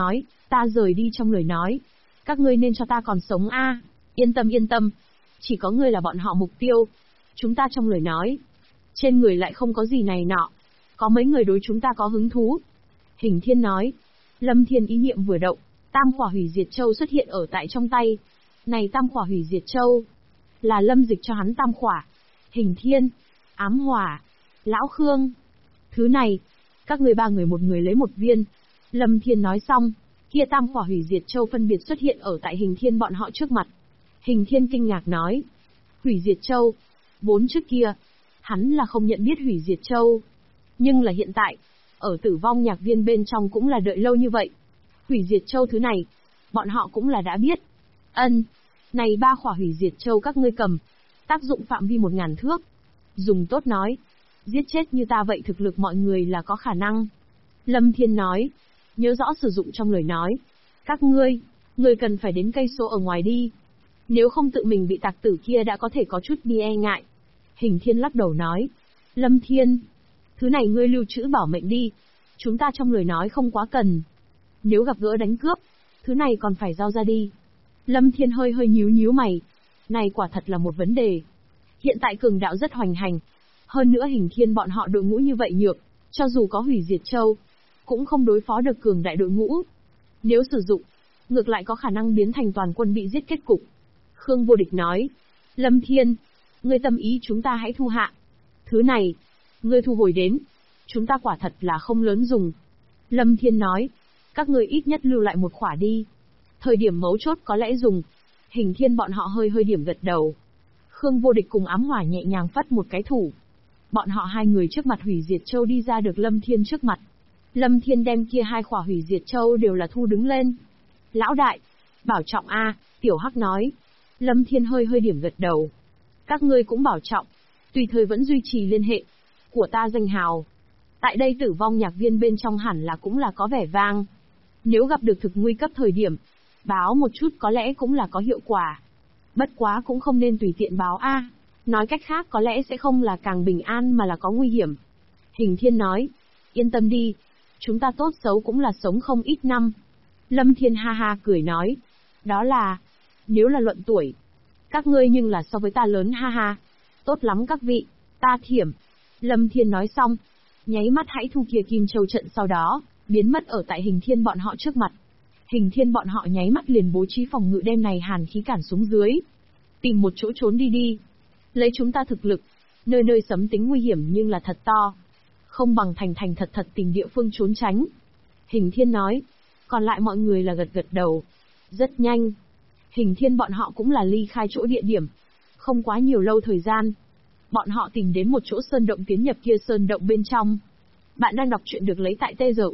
Ta rời đi trong lời nói. Các ngươi nên cho ta còn sống a. Yên tâm. Chỉ có ngươi là bọn họ mục tiêu. Chúng ta trong lời nói. Trên người lại không có gì này nọ. Có mấy người đối chúng ta có hứng thú. Hình Thiên nói. Lâm Thiên ý niệm vừa động, tam khỏa hủy diệt châu xuất hiện ở tại trong tay. Này tam khỏa hủy diệt châu, là Lâm Dịch cho hắn tam khỏa. Hình Thiên, Ám Hỏa, Lão Khương. Thứ này, các ngươi ba người một người lấy một viên. Lâm Thiên nói xong, kia tam khỏa hủy diệt châu phân biệt xuất hiện ở tại Hình Thiên bọn họ trước mặt. Hình Thiên kinh ngạc nói. Hủy diệt châu. Vốn trước kia, hắn là không nhận biết hủy diệt châu. Nhưng là hiện tại, ở Tử Vong Nhạc Viên bên trong cũng là đợi lâu như vậy. Hủy diệt châu thứ này, bọn họ cũng là đã biết. Này ba khỏa hủy diệt châu các ngươi cầm. Tác dụng phạm vi 1000 thước. Dùng tốt nói. Giết chết như ta vậy thực lực mọi người là có khả năng. Lâm Thiên nói. Nhớ rõ sử dụng trong lời nói. Các ngươi cần phải đến cây số ở ngoài đi. Nếu không tự mình bị tặc tử kia đã có thể có chút đi e ngại. Hình Thiên lắc đầu nói. Lâm Thiên, thứ này ngươi lưu trữ bảo mệnh đi. Chúng ta trong lời nói không quá cần. Nếu gặp gỡ đánh cướp, thứ này còn phải giao ra đi. Lâm Thiên hơi nhíu mày. Này quả thật là một vấn đề. Hiện tại cường đạo rất hoành hành. Hơn nữa Hình Thiên bọn họ đội ngũ như vậy nhược, cho dù có hủy diệt châu, cũng không đối phó được cường đại đội ngũ. Nếu sử dụng, ngược lại có khả năng biến thành toàn quân bị giết kết cục. Khương Vô Địch nói. Lâm Thiên, ngươi tâm ý chúng ta hãy thu hạ. Thứ này, ngươi thu hồi đến. Chúng ta quả thật là không lớn dùng. Lâm Thiên nói. Các ngươi ít nhất lưu lại một khỏa đi. Thời điểm mấu chốt có lẽ dùng. Hình Thiên bọn họ hơi điểm gật đầu. Khương Vô Địch cùng Ám Hỏa nhẹ nhàng phất một cái thủ. Bọn họ hai người trước mặt hủy diệt châu đi ra được Lâm Thiên trước mặt. Lâm Thiên đem kia hai khỏa hủy diệt châu đều là thu đứng lên. Lão đại, bảo trọng a. Tiểu Hắc nói. Lâm Thiên hơi điểm gật đầu. Các ngươi cũng bảo trọng. Tùy thời vẫn duy trì liên hệ. Của ta danh hào. Tại đây Tử Vong Nhạc Viên bên trong hẳn là cũng là có vẻ vang. Nếu gặp được thực nguy cấp thời điểm, báo một chút có lẽ cũng là có hiệu quả. Bất quá cũng không nên tùy tiện báo a. Nói cách khác có lẽ sẽ không là càng bình an mà là có nguy hiểm. Hình Thiên nói. Yên tâm đi. Chúng ta tốt xấu cũng là sống không ít năm. Lâm Thiên ha cười nói. Đó là, nếu là luận tuổi, các ngươi nhưng là so với ta lớn ha. Tốt lắm các vị, ta Thiểm. Lâm Thiên nói xong, nháy mắt hãy thu kia Kim Châu trận sau đó, biến mất ở tại Hình Thiên bọn họ trước mặt. Hình Thiên bọn họ nháy mắt liền bố trí phòng ngự đem này hàn khí cản xuống dưới. Tìm một chỗ trốn đi. Lấy chúng ta thực lực, nơi sấm tính nguy hiểm nhưng là thật to. Không bằng thành thật tìm địa phương trốn tránh. Hình Thiên nói. Còn lại mọi người là gật đầu. Rất nhanh. Hình Thiên bọn họ cũng là ly khai chỗ địa điểm. Không quá nhiều lâu thời gian. Bọn họ tìm đến một chỗ sơn động tiến nhập kia sơn động bên trong. Bạn đang đọc truyện được lấy tại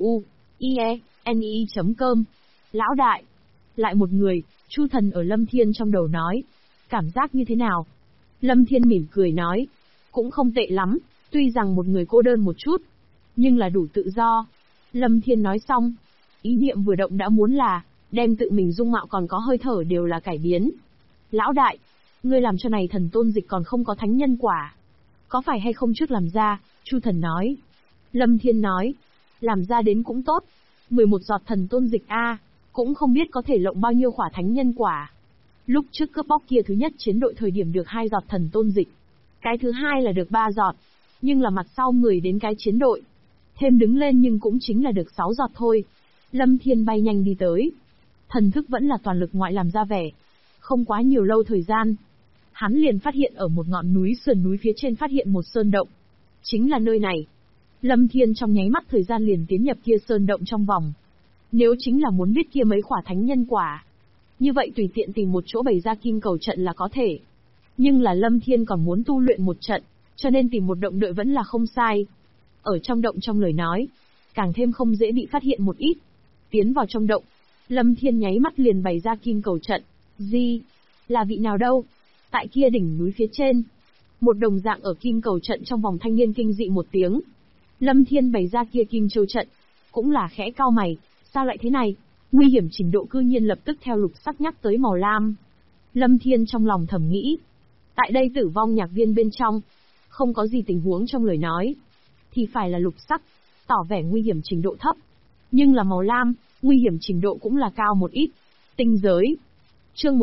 tzu.ie.ne.com. Lão đại. Lại một người, Chu Thần ở Lâm Thiên trong đầu nói. Cảm giác như thế nào? Lâm Thiên mỉm cười nói. Cũng không tệ lắm, tuy rằng một người cô đơn một chút, nhưng là đủ tự do. Lâm Thiên nói xong, ý niệm vừa động đã muốn là, đem tự mình dung mạo còn có hơi thở đều là cải biến. Lão đại, ngươi làm cho này thần tôn dịch còn không có thánh nhân quả. Có phải hay không trước làm ra, Chu Thần nói. Lâm Thiên nói, làm ra đến cũng tốt. 11 giọt thần tôn dịch a, cũng không biết có thể lộng bao nhiêu khỏa thánh nhân quả. Lúc trước cướp bóc kia thứ nhất chiến đội thời điểm được 2 giọt thần tôn dịch. Cái thứ hai là được 3 giọt. Nhưng là mặt sau 10 đến cái chiến đội. Thêm đứng lên nhưng cũng chính là được 6 giọt thôi. Lâm Thiên bay nhanh đi tới. Thần thức vẫn là toàn lực ngoại làm ra vẻ. Không quá nhiều lâu thời gian. Hắn liền phát hiện ở một ngọn núi sườn núi phía trên phát hiện một sơn động. Chính là nơi này. Lâm Thiên trong nháy mắt thời gian liền tiến nhập kia sơn động trong vòng. Nếu chính là muốn biết kia mấy khỏa thánh nhân quả, như vậy tùy tiện tìm một chỗ bày ra kim cầu trận là có thể. Nhưng là Lâm Thiên còn muốn tu luyện một trận, cho nên tìm một động đợi vẫn là không sai. Ở trong động trong lời nói, càng thêm không dễ bị phát hiện một ít. Tiến vào trong động, Lâm Thiên nháy mắt liền bày ra kim cầu trận. Gì? Là vị nào đâu? Tại kia đỉnh núi phía trên. Một đồng dạng ở kim cầu trận trong vòng thanh niên kinh dị một tiếng. Lâm Thiên bày ra kia kim châu trận, cũng là khẽ cau mày, sao lại thế này? Nguy hiểm trình độ cư nhiên lập tức theo lục sắc nhắc tới màu lam. Lâm Thiên trong lòng thầm nghĩ. Tại đây Tử Vong Nhạc Viên bên trong, không có gì tình huống trong lời nói, thì phải là lục sắc, tỏ vẻ nguy hiểm trình độ thấp. Nhưng là màu lam, Nguy hiểm trình độ cũng là cao một ít. Tinh giới. Chương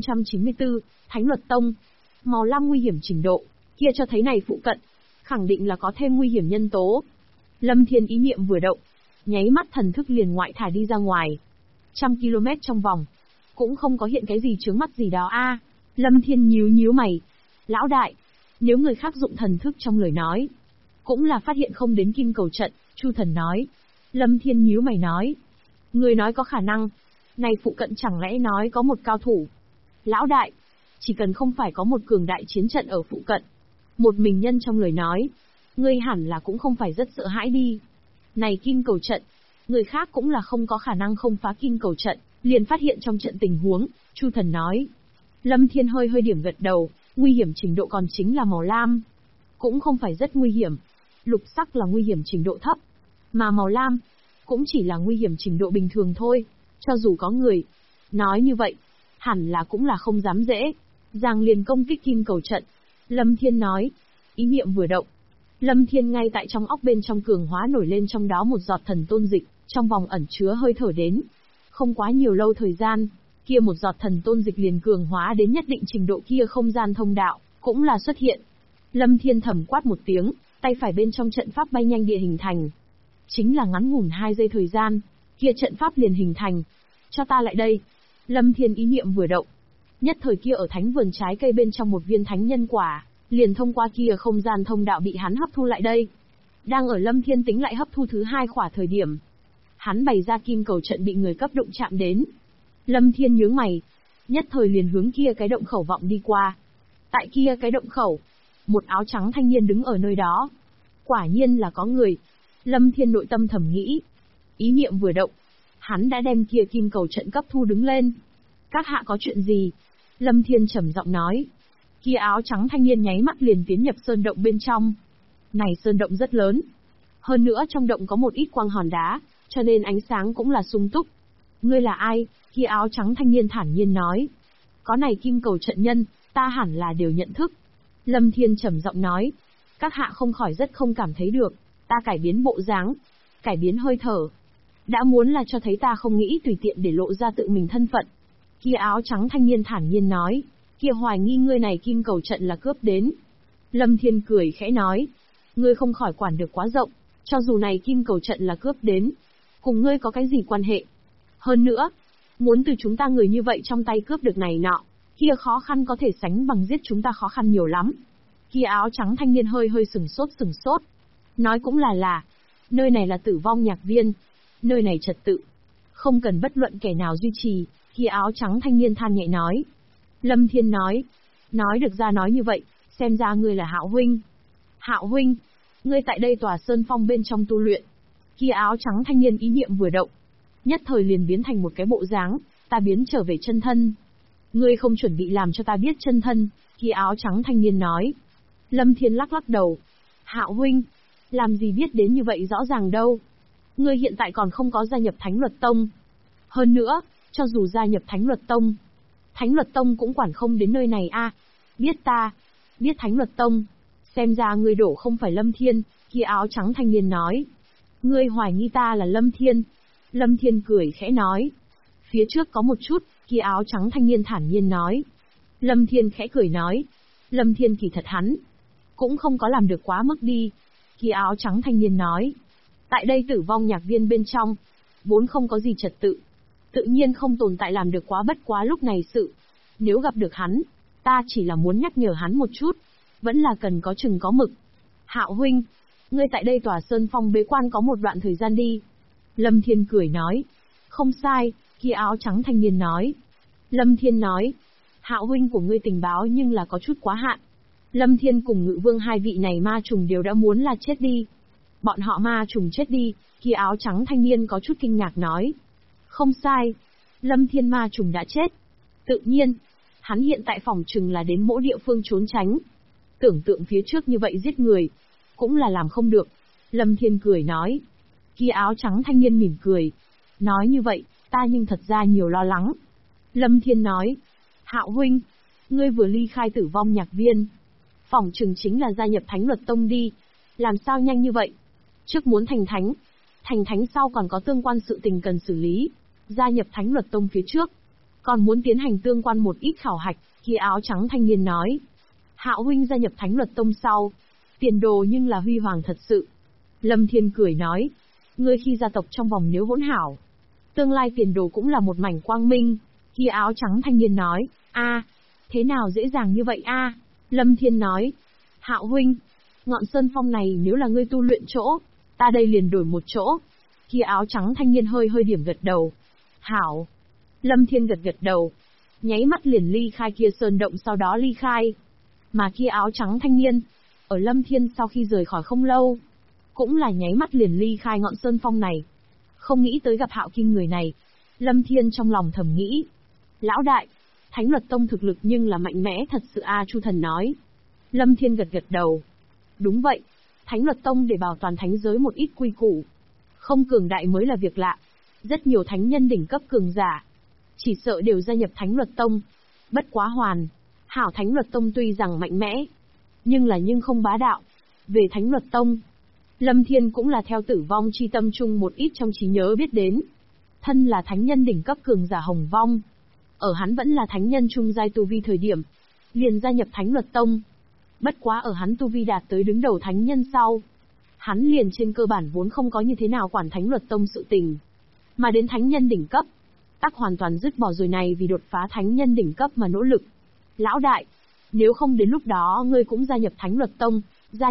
1094, Thánh Luật Tông. Màu lam nguy hiểm trình độ, kia cho thấy này phụ cận, khẳng định là có thêm nguy hiểm nhân tố. Lâm Thiên ý niệm vừa động, nháy mắt thần thức liền ngoại thả đi ra ngoài. 100 km trong vòng, cũng không có hiện cái gì chướng mắt gì đó a. Lâm Thiên nhíu mày. Lão đại, nếu người khác dụng thần thức trong lời nói, cũng là phát hiện không đến kim cầu trận, Chu Thần nói. Lâm Thiên nhíu mày nói. Người nói có khả năng, này phụ cận chẳng lẽ nói có một cao thủ. Lão đại, chỉ cần không phải có một cường đại chiến trận ở phụ cận, một mình nhân trong lời nói, ngươi hẳn là cũng không phải rất sợ hãi đi. Này kim cầu trận, người khác cũng là không có khả năng không phá kim cầu trận, liền phát hiện trong trận tình huống, Chu Thần nói. Lâm Thiên hơi điểm gật đầu, nguy hiểm trình độ còn chính là màu lam. Cũng không phải rất nguy hiểm. Lục sắc là nguy hiểm trình độ thấp, mà màu lam cũng chỉ là nguy hiểm trình độ bình thường thôi, cho dù có người. Nói như vậy, hẳn là cũng là không dám dễ dàng liền công kích kim cầu trận. Lâm Thiên nói, ý niệm vừa động. Lâm Thiên ngay tại trong óc bên trong cường hóa nổi lên trong đó một giọt thần tôn dịch, trong vòng ẩn chứa hơi thở đến. Không quá nhiều lâu thời gian, kia một giọt thần tôn dịch liền cường hóa đến nhất định trình độ kia không gian thông đạo, cũng là xuất hiện. Lâm Thiên thầm quát một tiếng, tay phải bên trong trận pháp bay nhanh địa hình thành. Chính là ngắn ngủn 2 giây thời gian, kia trận pháp liền hình thành. Cho ta lại đây. Lâm Thiên ý niệm vừa động. Nhất thời kia ở thánh vườn trái cây bên trong một viên thánh nhân quả, liền thông qua kia không gian thông đạo bị hắn hấp thu lại đây. Đang ở Lâm Thiên tính lại hấp thu thứ 2 khỏa thời điểm, hắn bày ra kim cầu trận bị người cấp đụng chạm đến. Lâm Thiên nhướng mày, nhất thời liền hướng kia cái động khẩu vọng đi qua. Tại kia cái động khẩu, một áo trắng thanh niên đứng ở nơi đó. Quả nhiên là có người. Lâm Thiên nội tâm thầm nghĩ. Ý niệm vừa động, hắn đã đem kia kim cầu trận cấp thu đứng lên. Các hạ có chuyện gì? Lâm Thiên trầm giọng nói. Kia áo trắng thanh niên nháy mắt liền tiến nhập sơn động bên trong. Này sơn động rất lớn. Hơn nữa trong động có một ít quang hòn đá, cho nên ánh sáng cũng là sung túc. Ngươi là ai? Kia áo trắng thanh niên thản nhiên nói. Có này kim cầu trận nhân, ta hẳn là đều nhận thức. Lâm Thiên trầm giọng nói. Các hạ không khỏi rất không cảm thấy được, ta cải biến bộ dáng, cải biến hơi thở. Đã muốn là cho thấy ta không nghĩ tùy tiện để lộ ra tự mình thân phận. Kia áo trắng thanh niên thản nhiên nói. Kia hoài nghi ngươi này kim cầu trận là cướp đến. Lâm Thiên cười khẽ nói. Ngươi không khỏi quản được quá rộng, cho dù này kim cầu trận là cướp đến, cùng ngươi có cái gì quan hệ. Hơn nữa, muốn từ chúng ta người như vậy trong tay cướp được này nọ, kia khó khăn có thể sánh bằng giết chúng ta khó khăn nhiều lắm. Kia áo trắng thanh niên hơi sừng sốt. Nói cũng là, nơi này là Tử Vong Nhạc Viên, nơi này trật tự, không cần bất luận kẻ nào duy trì, kia áo trắng thanh niên than nhẹ nói. Lâm Thiên nói được ra nói như vậy, xem ra ngươi là Hạo huynh. Hạo huynh, ngươi tại đây tòa sơn phong bên trong tu luyện. Kia áo trắng thanh niên ý niệm vừa động, nhất thời liền biến thành một cái bộ dáng, ta biến trở về chân thân. Ngươi không chuẩn bị làm cho ta biết chân thân, kia áo trắng thanh niên nói. Lâm Thiên lắc đầu. Hạo huynh, làm gì biết đến như vậy rõ ràng đâu. Ngươi hiện tại còn không có gia nhập Thánh Luật Tông. Hơn nữa, cho dù gia nhập Thánh Luật Tông cũng quản không đến nơi này a. Biết ta, biết Thánh Luật Tông. Xem ra ngươi đổ không phải Lâm Thiên, kia áo trắng thanh niên nói. Ngươi hoài nghi ta là Lâm Thiên. Lâm Thiên cười khẽ nói. Phía trước có một chút, kia áo trắng thanh niên thản nhiên nói. Lâm Thiên khẽ cười nói. Lâm Thiên kỳ thật hắn cũng không có làm được quá mức đi. Kia áo trắng thanh niên nói. Tại đây Tử Vong Nhạc Viên bên trong, vốn không có gì trật tự, tự nhiên không tồn tại làm được quá bất quá lúc này sự. Nếu gặp được hắn, ta chỉ là muốn nhắc nhở hắn một chút, vẫn là cần có chừng có mực. Hạo huynh, ngươi tại đây tòa sơn phong bế quan có một đoạn thời gian đi. Lâm Thiên cười nói. Không sai, kia áo trắng thanh niên nói. Lâm Thiên nói. Hạo huynh của ngươi tình báo nhưng là có chút quá hạn. Lâm Thiên cùng Ngự Vương hai vị này ma trùng đều đã muốn là chết đi. Bọn họ ma trùng chết đi, kia áo trắng thanh niên có chút kinh ngạc nói. Không sai, Lâm Thiên ma trùng đã chết. Tự nhiên, hắn hiện tại phòng trừng là đến mỗi địa phương trốn tránh. Tưởng tượng phía trước như vậy giết người, cũng là làm không được. Lâm Thiên cười nói. Kia áo trắng thanh niên mỉm cười. Nói như vậy, ta nhưng thật ra nhiều lo lắng. Lâm Thiên nói. Hạo huynh, ngươi vừa ly khai Tử Vong Nhạc Viên, phòng trừng chính là gia nhập Thánh Luật Tông đi. Làm sao nhanh như vậy? Trước muốn thành thánh, Thành thánh sau còn có tương quan sự tình cần xử lý. Gia nhập Thánh Luật Tông phía trước, còn muốn tiến hành tương quan một ít khảo hạch, kia áo trắng thanh niên nói. Hạo huynh gia nhập Thánh Luật Tông sau, tiền đồ nhưng là huy hoàng thật sự. Lâm Thiên cười nói, ngươi khi gia tộc trong vòng nếu hỗn hảo, tương lai tiền đồ cũng là một mảnh quang minh. Kia áo trắng thanh niên nói, thế nào dễ dàng như vậy a? Lâm Thiên nói, Hạo huynh, ngọn sơn phong này nếu là ngươi tu luyện chỗ, ta đây liền đổi một chỗ. Kia áo trắng thanh niên hơi điểm gật đầu. Hảo. Lâm Thiên gật đầu, nháy mắt liền ly khai kia sơn động, sau đó ly khai. Mà kia áo trắng thanh niên, ở Lâm Thiên sau khi rời khỏi không lâu, cũng là nháy mắt liền ly khai ngọn sơn phong này. Không nghĩ tới gặp Hạo Kim người này, Lâm Thiên trong lòng thầm nghĩ. Lão đại, Thánh Luật Tông thực lực nhưng là mạnh mẽ thật sự a, Chu Thần nói. Lâm Thiên gật đầu. Đúng vậy, Thánh Luật Tông để bảo toàn thánh giới một ít quy củ. Không cường đại mới là việc lạ. Rất nhiều thánh nhân đỉnh cấp cường giả, chỉ sợ đều gia nhập Thánh Luật Tông. Bất quá hảo Thánh Luật Tông tuy rằng mạnh mẽ, nhưng không bá đạo. Về Thánh Luật Tông, Lâm Thiên cũng là theo Tử Vong chi tâm chung một ít trong trí nhớ biết đến. Thân là thánh nhân đỉnh cấp cường giả Hồng Vong, ở hắn vẫn là thánh nhân trung giai tu vi thời điểm, liền gia nhập Thánh Luật Tông. Bất quá ở hắn tu vi đạt tới đứng đầu thánh nhân sau, hắn liền trên cơ bản vốn không có như thế nào quản Thánh Luật Tông sự tình. Mà đến thánh nhân đỉnh cấp, tắc hoàn toàn dứt bỏ rồi này vì đột phá thánh nhân đỉnh cấp mà nỗ lực. Lão đại, nếu không đến lúc đó ngươi cũng gia nhập Thánh Luật Tông,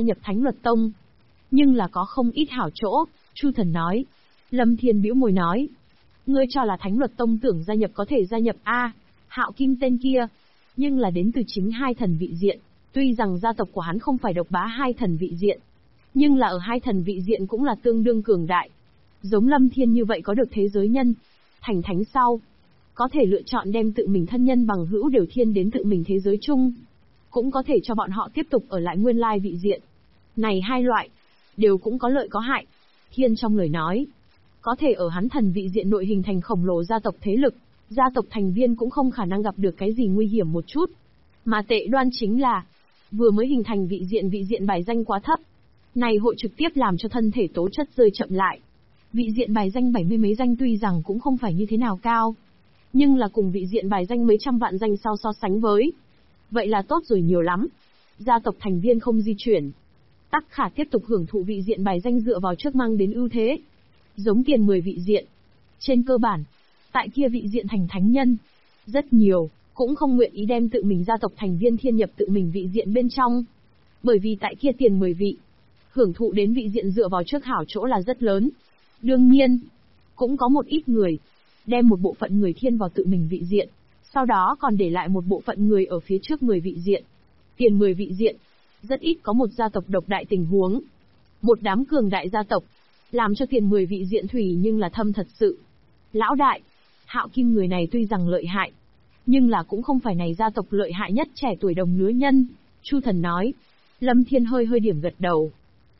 nhưng là có không ít hảo chỗ, Chu Thần nói. Lâm Thiên bĩu môi nói, ngươi cho là Thánh Luật Tông tưởng gia nhập có thể gia nhập a? Hạo Kim tên kia, nhưng là đến từ chính hai thần vị diện. Tuy rằng gia tộc của hắn không phải độc bá hai thần vị diện, nhưng là ở hai thần vị diện cũng là tương đương cường đại. Giống Lâm Thiên như vậy có được thế giới nhân, thành thánh sau, có thể lựa chọn đem tự mình thân nhân bằng hữu đều thiên đến tự mình thế giới chung, cũng có thể cho bọn họ tiếp tục ở lại nguyên lai vị diện. Này hai loại, đều cũng có lợi có hại. Thiên trong lời nói, có thể ở hắn thần vị diện nội hình thành khổng lồ gia tộc thế lực, gia tộc thành viên cũng không khả năng gặp được cái gì nguy hiểm một chút. Mà tệ đoan chính là, vừa mới hình thành vị diện bài danh quá thấp. Này hội trực tiếp làm cho thân thể tố chất rơi chậm lại. Vị diện bài danh 70 mấy danh tuy rằng cũng không phải như thế nào cao, nhưng là cùng vị diện bài danh mấy trăm vạn danh sau so sánh với, vậy là tốt rồi nhiều lắm. Gia tộc thành viên không di chuyển, tắc khả tiếp tục hưởng thụ vị diện bài danh dựa vào trước mang đến ưu thế. Giống tiền 10 vị diện. Trên cơ bản, tại kia vị diện thành thánh nhân, rất nhiều, cũng không nguyện ý đem tự mình gia tộc thành viên thiên nhập tự mình vị diện bên trong. Bởi vì tại kia tiền 10 vị, hưởng thụ đến vị diện dựa vào trước hảo chỗ là rất lớn. Đương nhiên, cũng có một ít người, đem một bộ phận người thiên vào tự mình vị diện, sau đó còn để lại một bộ phận người ở phía trước 10 vị diện. Tiền 10 vị diện, rất ít có một gia tộc độc đại tình huống. Một đám cường đại gia tộc, làm cho tiền 10 vị diện thủy nhưng là thâm thật sự. Lão đại, Hạo Kim người này tuy rằng lợi hại, nhưng là cũng không phải này gia tộc lợi hại nhất trẻ tuổi đồng lứa nhân, Chu Thần nói. Lâm Thiên hơi điểm gật đầu.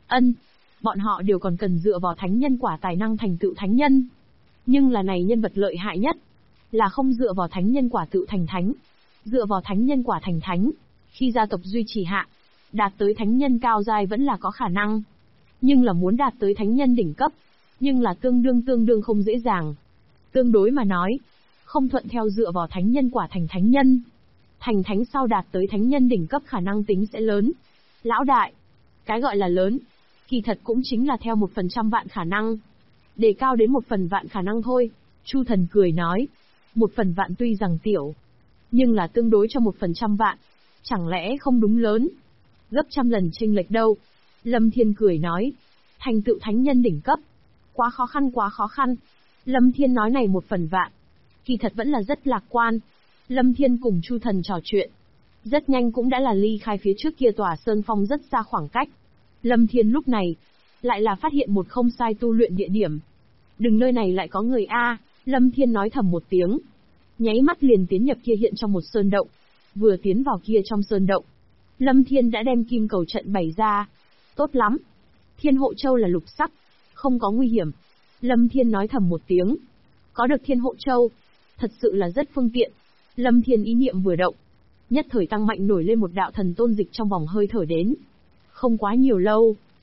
Bọn họ đều còn cần dựa vào thánh nhân quả tài năng thành tựu thánh nhân. Nhưng là này nhân vật lợi hại nhất, là không dựa vào thánh nhân quả tự thành thánh, dựa vào thánh nhân quả thành thánh. Khi gia tộc duy trì hạ, đạt tới thánh nhân cao giai vẫn là có khả năng. Nhưng là muốn đạt tới thánh nhân đỉnh cấp, nhưng là tương đương không dễ dàng. Tương đối mà nói, không thuận theo dựa vào thánh nhân quả thành thánh nhân. Thành thánh sau đạt tới thánh nhân đỉnh cấp khả năng tính sẽ lớn. Lão đại, cái gọi là lớn, kỳ thật cũng chính là theo 1% vạn khả năng. Đề cao đến 1 phần vạn khả năng thôi. Chu Thần cười nói, 1 phần vạn tuy rằng tiểu, nhưng là tương đối cho 1% vạn. Chẳng lẽ không đúng lớn? Gấp trăm lần chênh lệch đâu. Lâm Thiên cười nói, thành tựu thánh nhân đỉnh cấp. Quá khó khăn. Lâm Thiên nói này 1 phần vạn, kỳ thật vẫn là rất lạc quan. Lâm Thiên cùng Chu Thần trò chuyện, rất nhanh cũng đã là ly khai phía trước kia tòa sơn phong rất xa khoảng cách. Lâm Thiên lúc này, lại là phát hiện một không sai tu luyện địa điểm. Đừng nơi này lại có người a, Lâm Thiên nói thầm một tiếng. Nháy mắt liền tiến nhập kia hiện trong một sơn động. Vừa tiến vào kia trong sơn động, Lâm Thiên đã đem kim cầu trận bày ra. Tốt lắm. Thiên hộ châu là lục sắc, không có nguy hiểm. Lâm Thiên nói thầm một tiếng. Có được thiên hộ châu, thật sự là rất phương tiện. Lâm Thiên ý niệm vừa động, nhất thời tăng mạnh nổi lên một đạo thần tôn dịch trong vòng hơi thở đến. Không quá nhiều lâu,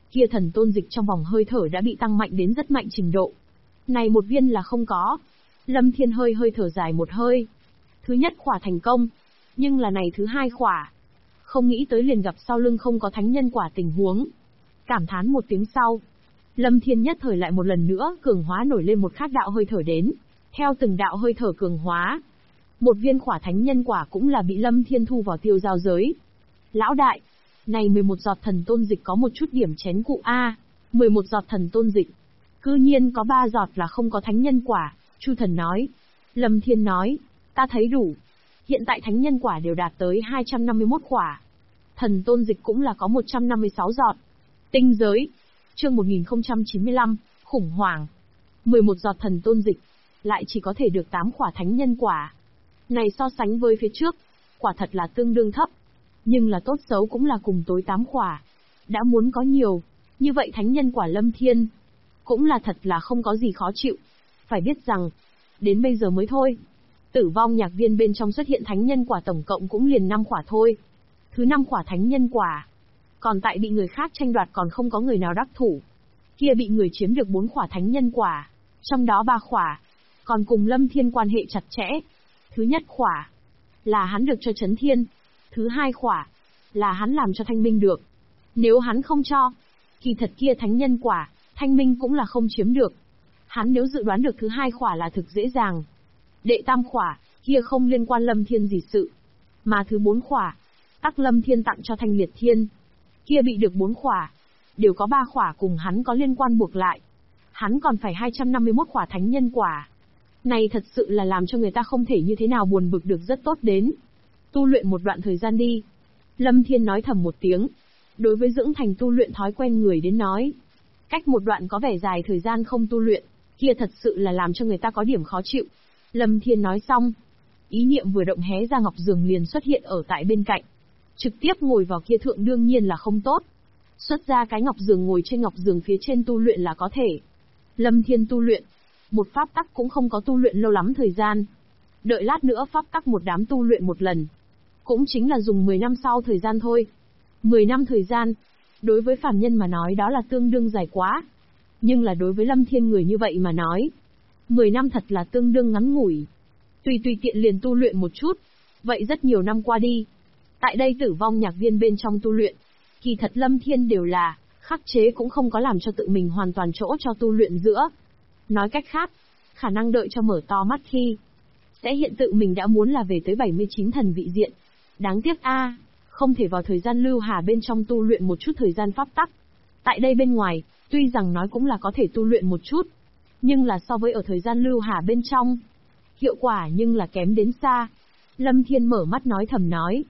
kia thần tôn dịch trong vòng hơi thở đã bị tăng mạnh đến rất mạnh trình độ. Này một viên là không có. Lâm Thiên hơi thở dài một hơi. Thứ nhất khỏa thành công, nhưng là này thứ hai khỏa. Không nghĩ tới liền gặp sau lưng không có thánh nhân quả tình huống. Cảm thán một tiếng sau, Lâm Thiên nhất thời lại một lần nữa cường hóa nổi lên một khác đạo hơi thở đến. Theo từng đạo hơi thở cường hóa, một viên khỏa thánh nhân quả cũng là bị Lâm Thiên thu vào tiêu giao giới. Lão đại, này 11 giọt thần tôn dịch có một chút điểm chén cụ a. 11 giọt thần tôn dịch, cư nhiên có 3 giọt là không có thánh nhân quả, Chu Thần nói. Lâm Thiên nói, ta thấy đủ. Hiện tại thánh nhân quả đều đạt tới 251 quả. Thần tôn dịch cũng là có 156 giọt. Tinh giới. Chương 1095, khủng hoảng. 11 giọt thần tôn dịch, lại chỉ có thể được 8 quả thánh nhân quả. Này so sánh với phía trước, quả thật là tương đương thấp. Nhưng là tốt xấu cũng là cùng tối 8 quả. Đã muốn có nhiều, như vậy thánh nhân quả Lâm Thiên cũng là thật là không có gì khó chịu. Phải biết rằng, đến bây giờ mới thôi. Tử vong nhạc viên bên trong xuất hiện thánh nhân quả tổng cộng cũng liền 5 quả thôi. Thứ 5 quả thánh nhân quả. Còn tại bị người khác tranh đoạt còn không có người nào đắc thủ. Kia bị người chiếm được 4 quả thánh nhân quả. Trong đó 3 quả, còn cùng Lâm Thiên quan hệ chặt chẽ. Thứ nhất quả, là hắn được cho Chấn Thiên. Thứ hai quả, là hắn làm cho Thanh Minh được. Nếu hắn không cho, kỳ thật kia thánh nhân quả, Thanh Minh cũng là không chiếm được. Hắn nếu dự đoán được thứ hai quả là thực dễ dàng. Đệ tam quả, kia không liên quan Lâm Thiên gì sự. Mà thứ 4 quả, tắc Lâm Thiên tặng cho Thanh Liệt Thiên. Kia bị được 4 quả, đều có 3 quả cùng hắn có liên quan buộc lại. Hắn còn phải 251 quả thánh nhân quả. Này thật sự là làm cho người ta không thể như thế nào buồn bực được, rất tốt đến. Tu luyện một đoạn thời gian đi. Lâm Thiên nói thầm một tiếng. Đối với dưỡng thành tu luyện thói quen người đến nói, cách một đoạn có vẻ dài thời gian không tu luyện, kia thật sự là làm cho người ta có điểm khó chịu. Lâm Thiên nói xong, ý niệm vừa động hé ra ngọc giường liền xuất hiện ở tại bên cạnh. Trực tiếp ngồi vào kia thượng đương nhiên là không tốt. Xuất ra cái ngọc giường ngồi trên ngọc giường phía trên tu luyện là có thể. Lâm Thiên tu luyện, một pháp tắc cũng không có tu luyện lâu lắm thời gian. Đợi lát nữa pháp tắc một đám tu luyện một lần. Cũng chính là dùng 10 năm sau thời gian thôi. 10 năm thời gian, đối với phàm nhân mà nói đó là tương đương dài quá. Nhưng là đối với Lâm Thiên người như vậy mà nói, 10 năm thật là tương đương ngắn ngủi. Tùy tiện liền tu luyện một chút, vậy rất nhiều năm qua đi. Tại đây tử vong nhạc viên bên trong tu luyện, kỳ thật Lâm Thiên đều là khắc chế cũng không có làm cho tự mình hoàn toàn chỗ cho tu luyện giữa. Nói cách khác, khả năng đợi cho mở to mắt khi sẽ hiện tự mình đã muốn là về tới 79 thần vị diện. Đáng tiếc a, không thể vào thời gian lưu hà bên trong tu luyện một chút thời gian pháp tắc. Tại đây bên ngoài, tuy rằng nói cũng là có thể tu luyện một chút, nhưng là so với ở thời gian lưu hà bên trong, hiệu quả nhưng là kém đến xa. Lâm Thiên mở mắt nói thầm nói.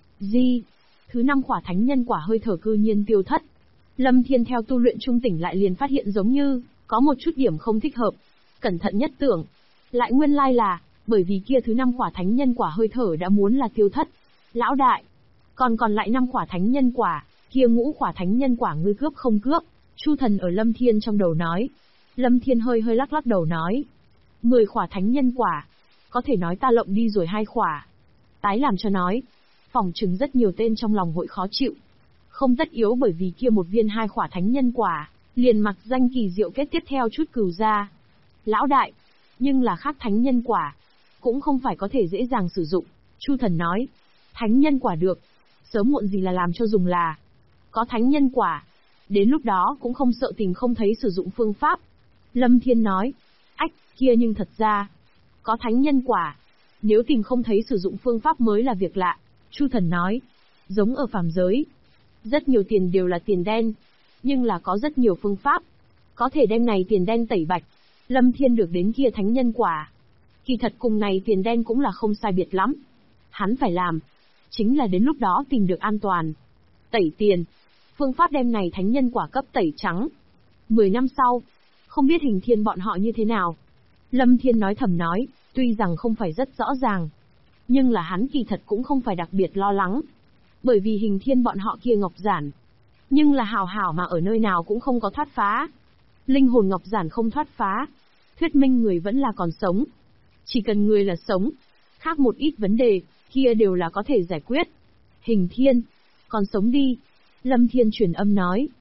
Thứ 5 quả thánh nhân quả hơi thở cư nhiên tiêu thất. Lâm Thiên theo tu luyện trung tỉnh lại liền phát hiện giống như có một chút điểm không thích hợp. Cẩn thận nhất tưởng, lại nguyên lai là bởi vì kia thứ 5 quả thánh nhân quả hơi thở đã muốn là tiêu thất. Lão đại, còn lại 5 quả thánh nhân quả, kia ngũ quả thánh nhân quả ngươi cướp không cướp? Chu Thần ở Lâm Thiên trong đầu nói. Lâm Thiên hơi lắc đầu nói. 10 quả thánh nhân quả, có thể nói ta lộng đi rồi 2 quả. Tái làm cho nói, phỏng chừng rất nhiều tên trong lòng hội khó chịu. Không tất yếu bởi vì kia một viên 2 quả thánh nhân quả, liền mặc danh kỳ diệu kết tiếp theo chút cừu ra. Lão đại, nhưng là khác thánh nhân quả, cũng không phải có thể dễ dàng sử dụng. Chu Thần nói, thánh nhân quả được, sớm muộn gì là làm cho dùng là. Có thánh nhân quả, đến lúc đó cũng không sợ tìm không thấy sử dụng phương pháp. Lâm Thiên nói, ách, kia nhưng thật ra, có thánh nhân quả, nếu tìm không thấy sử dụng phương pháp mới là việc lạ. Chu Thần nói, giống ở phàm giới, rất nhiều tiền đều là tiền đen, nhưng là có rất nhiều phương pháp, có thể đem này tiền đen tẩy bạch. Lâm Thiên được đến kia thánh nhân quả, kỳ thật cùng này tiền đen cũng là không sai biệt lắm. Hắn phải làm, chính là đến lúc đó tìm được an toàn. Tẩy tiền, phương pháp đem này thánh nhân quả cấp tẩy trắng. 10 năm sau, không biết Hình Thiên bọn họ như thế nào. Lâm Thiên nói thầm nói, tuy rằng không phải rất rõ ràng, nhưng là hắn kỳ thật cũng không phải đặc biệt lo lắng. Bởi vì Hình Thiên bọn họ kia ngọc giản, nhưng là hảo hảo mà ở nơi nào cũng không có thoát phá. Linh hồn ngọc giản không thoát phá, thuyết minh người vẫn là còn sống. Chỉ cần người là sống, khác một ít vấn đề, kia đều là có thể giải quyết. Hình Thiên, còn sống đi. Lâm Thiên truyền âm nói.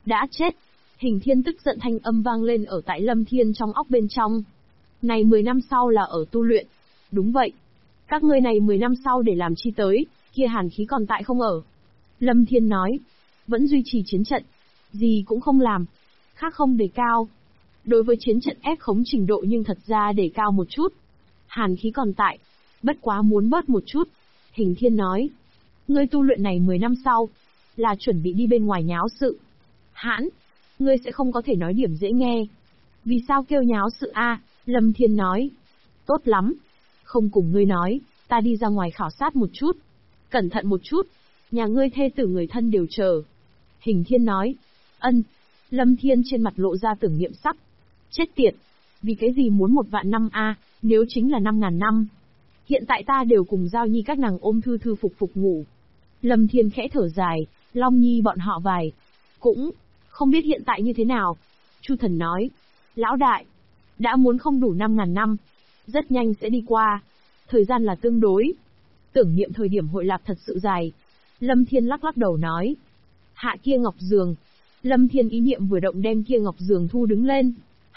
Đã chết. Hình Thiên tức giận thanh âm vang lên ở tại Lâm Thiên trong óc bên trong. Này 10 năm sau là ở tu luyện. Đúng vậy. Các ngươi này 10 năm sau để làm chi tới, kia hàn khí còn tại không ở. Lâm Thiên nói. Vẫn duy trì chiến trận. Gì cũng không làm. Khác không đề cao. Đối với chiến trận ép khống trình độ nhưng thật ra đề cao một chút. Hàn khí còn tại. Bất quá muốn bớt một chút. Hình Thiên nói. Ngươi tu luyện này 10 năm sau. Là chuẩn bị đi bên ngoài nháo sự. Hãn. Ngươi sẽ không có thể nói điểm dễ nghe. Vì sao kêu nháo sự a? Lâm Thiên nói. Tốt lắm. Không cùng ngươi nói, ta đi ra ngoài khảo sát một chút. Cẩn thận một chút. Nhà ngươi thê tử người thân đều chờ. Hình Thiên nói. Ân. Lâm Thiên trên mặt lộ ra tưởng niệm sắc. Chết tiệt. Vì cái gì muốn 1.000.000 năm a, nếu chính là 5.000 năm. Hiện tại ta đều cùng Giao Nhi các nàng ôm thư thư phục phục ngủ. Lâm Thiên khẽ thở dài, Long Nhi bọn họ vài. Cũng, không biết hiện tại như thế nào. Chu Thần nói. Lão đại. Đã muốn không đủ 5.000 năm. Rất nhanh sẽ đi qua. Thời gian là tương đối. Tưởng niệm thời điểm hội lạc thật sự dài. Lâm Thiên lắc lắc đầu nói. Hạ kia ngọc giường. Lâm Thiên ý niệm vừa động đem kia ngọc giường thu đứng lên.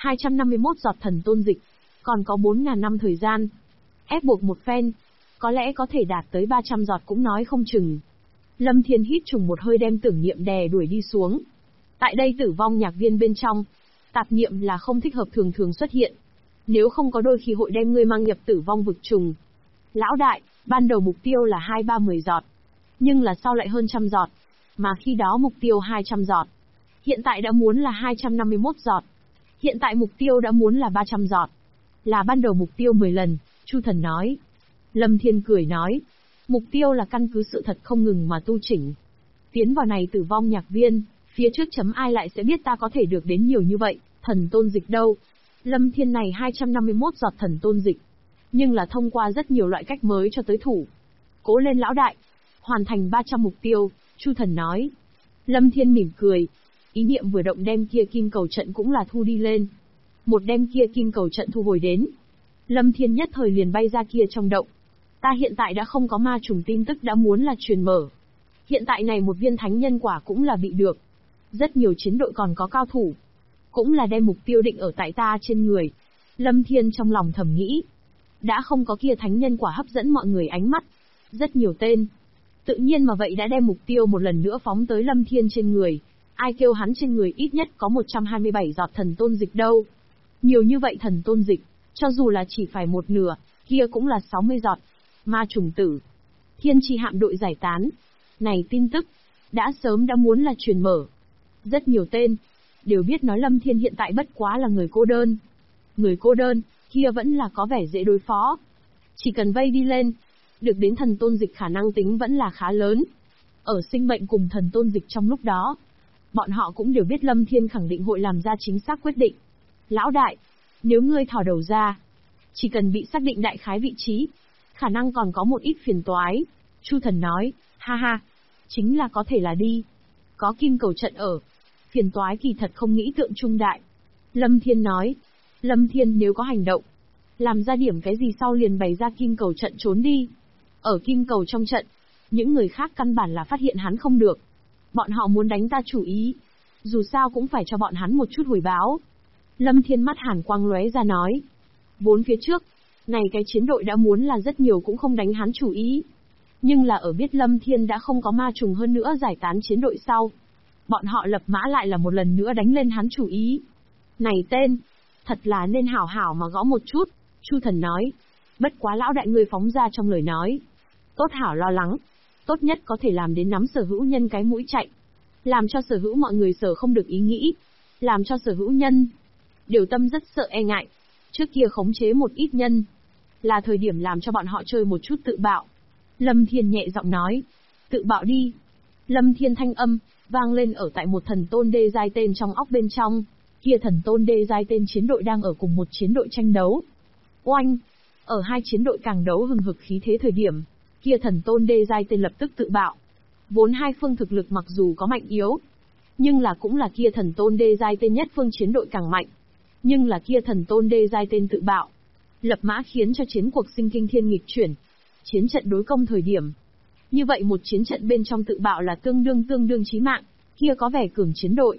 251 giọt thần tôn dịch. Còn có 4.000 năm thời gian. Ép buộc một phen. Có lẽ có thể đạt tới 300 giọt cũng nói không chừng. Lâm Thiên hít trùng một hơi đem tưởng niệm đè đuổi đi xuống. Tại đây tử vong nhạc viên bên trong. Tạp niệm là không thích hợp thường thường xuất hiện. Nếu không có đôi khi hội đem ngươi mang nhập tử vong vực trùng. Lão đại, ban đầu mục tiêu là 2-3-10 giọt. Nhưng là sau lại hơn trăm giọt. Mà khi đó mục tiêu 200 giọt. Hiện tại đã muốn là 251 giọt. Hiện tại mục tiêu đã muốn là 300 giọt. Là ban đầu mục tiêu 10 lần, Chu Thần nói. Lâm Thiên cười nói. Mục tiêu là căn cứ sự thật không ngừng mà tu chỉnh. Tiến vào này tử vong nhạc viên, phía trước chấm ai lại sẽ biết ta có thể được đến nhiều như vậy, thần tôn dịch đâu. Lâm Thiên này 251 giọt thần tôn dịch. Nhưng là thông qua rất nhiều loại cách mới cho tới thủ. Cố lên lão đại. Hoàn thành 300 mục tiêu, Chu Thần nói. Lâm Thiên mỉm cười. Ý niệm vừa động đem kia kim cầu trận cũng là thu đi lên. Một đem kia kim cầu trận thu hồi đến. Lâm Thiên nhất thời liền bay ra kia trong động. Ta hiện tại đã không có ma trùng tin tức đã muốn là truyền mở. Hiện tại này một viên thánh nhân quả cũng là bị được. Rất nhiều chiến đội còn có cao thủ. Cũng là đem mục tiêu định ở tại ta trên người. Lâm Thiên trong lòng thầm nghĩ. Đã không có kia thánh nhân quả hấp dẫn mọi người ánh mắt. Rất nhiều tên. Tự nhiên mà vậy đã đem mục tiêu một lần nữa phóng tới Lâm Thiên trên người. Ai kêu hắn trên người ít nhất có 127 giọt thần tôn dịch đâu. Nhiều như vậy thần tôn dịch, cho dù là chỉ phải một nửa, kia cũng là 60 giọt. Ma trùng tử. Thiên chi hạm đội giải tán. Này tin tức, đã sớm đã muốn là truyền mở. Rất nhiều tên, đều biết nói Lâm Thiên hiện tại bất quá là người cô đơn. Người cô đơn, kia vẫn là có vẻ dễ đối phó. Chỉ cần vây đi lên, được đến thần tôn dịch khả năng tính vẫn là khá lớn. Ở sinh mệnh cùng thần tôn dịch trong lúc đó, bọn họ cũng đều biết Lâm Thiên khẳng định hội làm ra chính xác quyết định. Lão đại, nếu ngươi thò đầu ra, chỉ cần bị xác định đại khái vị trí, khả năng còn có một ít phiền toái. Chu Thần nói, ha ha, chính là có thể là đi. Có kim cầu trận ở. Phiền toái kỳ thật không nghĩ tượng trung đại. Lâm Thiên nói, Lâm Thiên nếu có hành động, làm ra điểm cái gì sau liền bày ra kim cầu trận trốn đi. Ở kim cầu trong trận, những người khác căn bản là phát hiện hắn không được. Bọn họ muốn đánh ta chủ ý. Dù sao cũng phải cho bọn hắn một chút hồi báo. Lâm Thiên mắt hàn quang lóe ra nói. Vốn phía trước, này cái chiến đội đã muốn là rất nhiều cũng không đánh hắn chủ ý. Nhưng là ở biết Lâm Thiên đã không có ma trùng hơn nữa giải tán chiến đội sau. Bọn họ lập mã lại là một lần nữa đánh lên hắn chủ ý. Này tên, thật là nên hảo hảo mà gõ một chút, Chu Thần nói. Bất quá lão đại người phóng ra trong lời nói. Tốt hảo lo lắng. Tốt nhất có thể làm đến nắm sở hữu nhân cái mũi chạy. Làm cho sở hữu mọi người sở không được ý nghĩ. Làm cho sở hữu nhân đều tâm rất sợ e ngại. Trước kia khống chế một ít nhân. Là thời điểm làm cho bọn họ chơi một chút tự bạo. Lâm Thiên nhẹ giọng nói. Tự bạo đi. Lâm Thiên thanh âm, vang lên ở tại một thần tôn đê giai tên trong óc bên trong. Kia thần tôn đê giai tên chiến đội đang ở cùng một chiến đội tranh đấu. Oanh! Ở hai chiến đội càng đấu hừng hực khí thế thời điểm, kia thần tôn đê giai tên lập tức tự bạo. Vốn hai phương thực lực mặc dù có mạnh yếu, nhưng là cũng là kia thần tôn đê giai tên nhất phương chiến đội càng mạnh. Nhưng là kia thần tôn đê giai tên tự bạo, lập mã khiến cho chiến cuộc sinh kinh thiên nghịch chuyển. Chiến trận đối công thời điểm. Như vậy một chiến trận bên trong tự bạo là tương đương chí mạng, kia có vẻ cường chiến đội.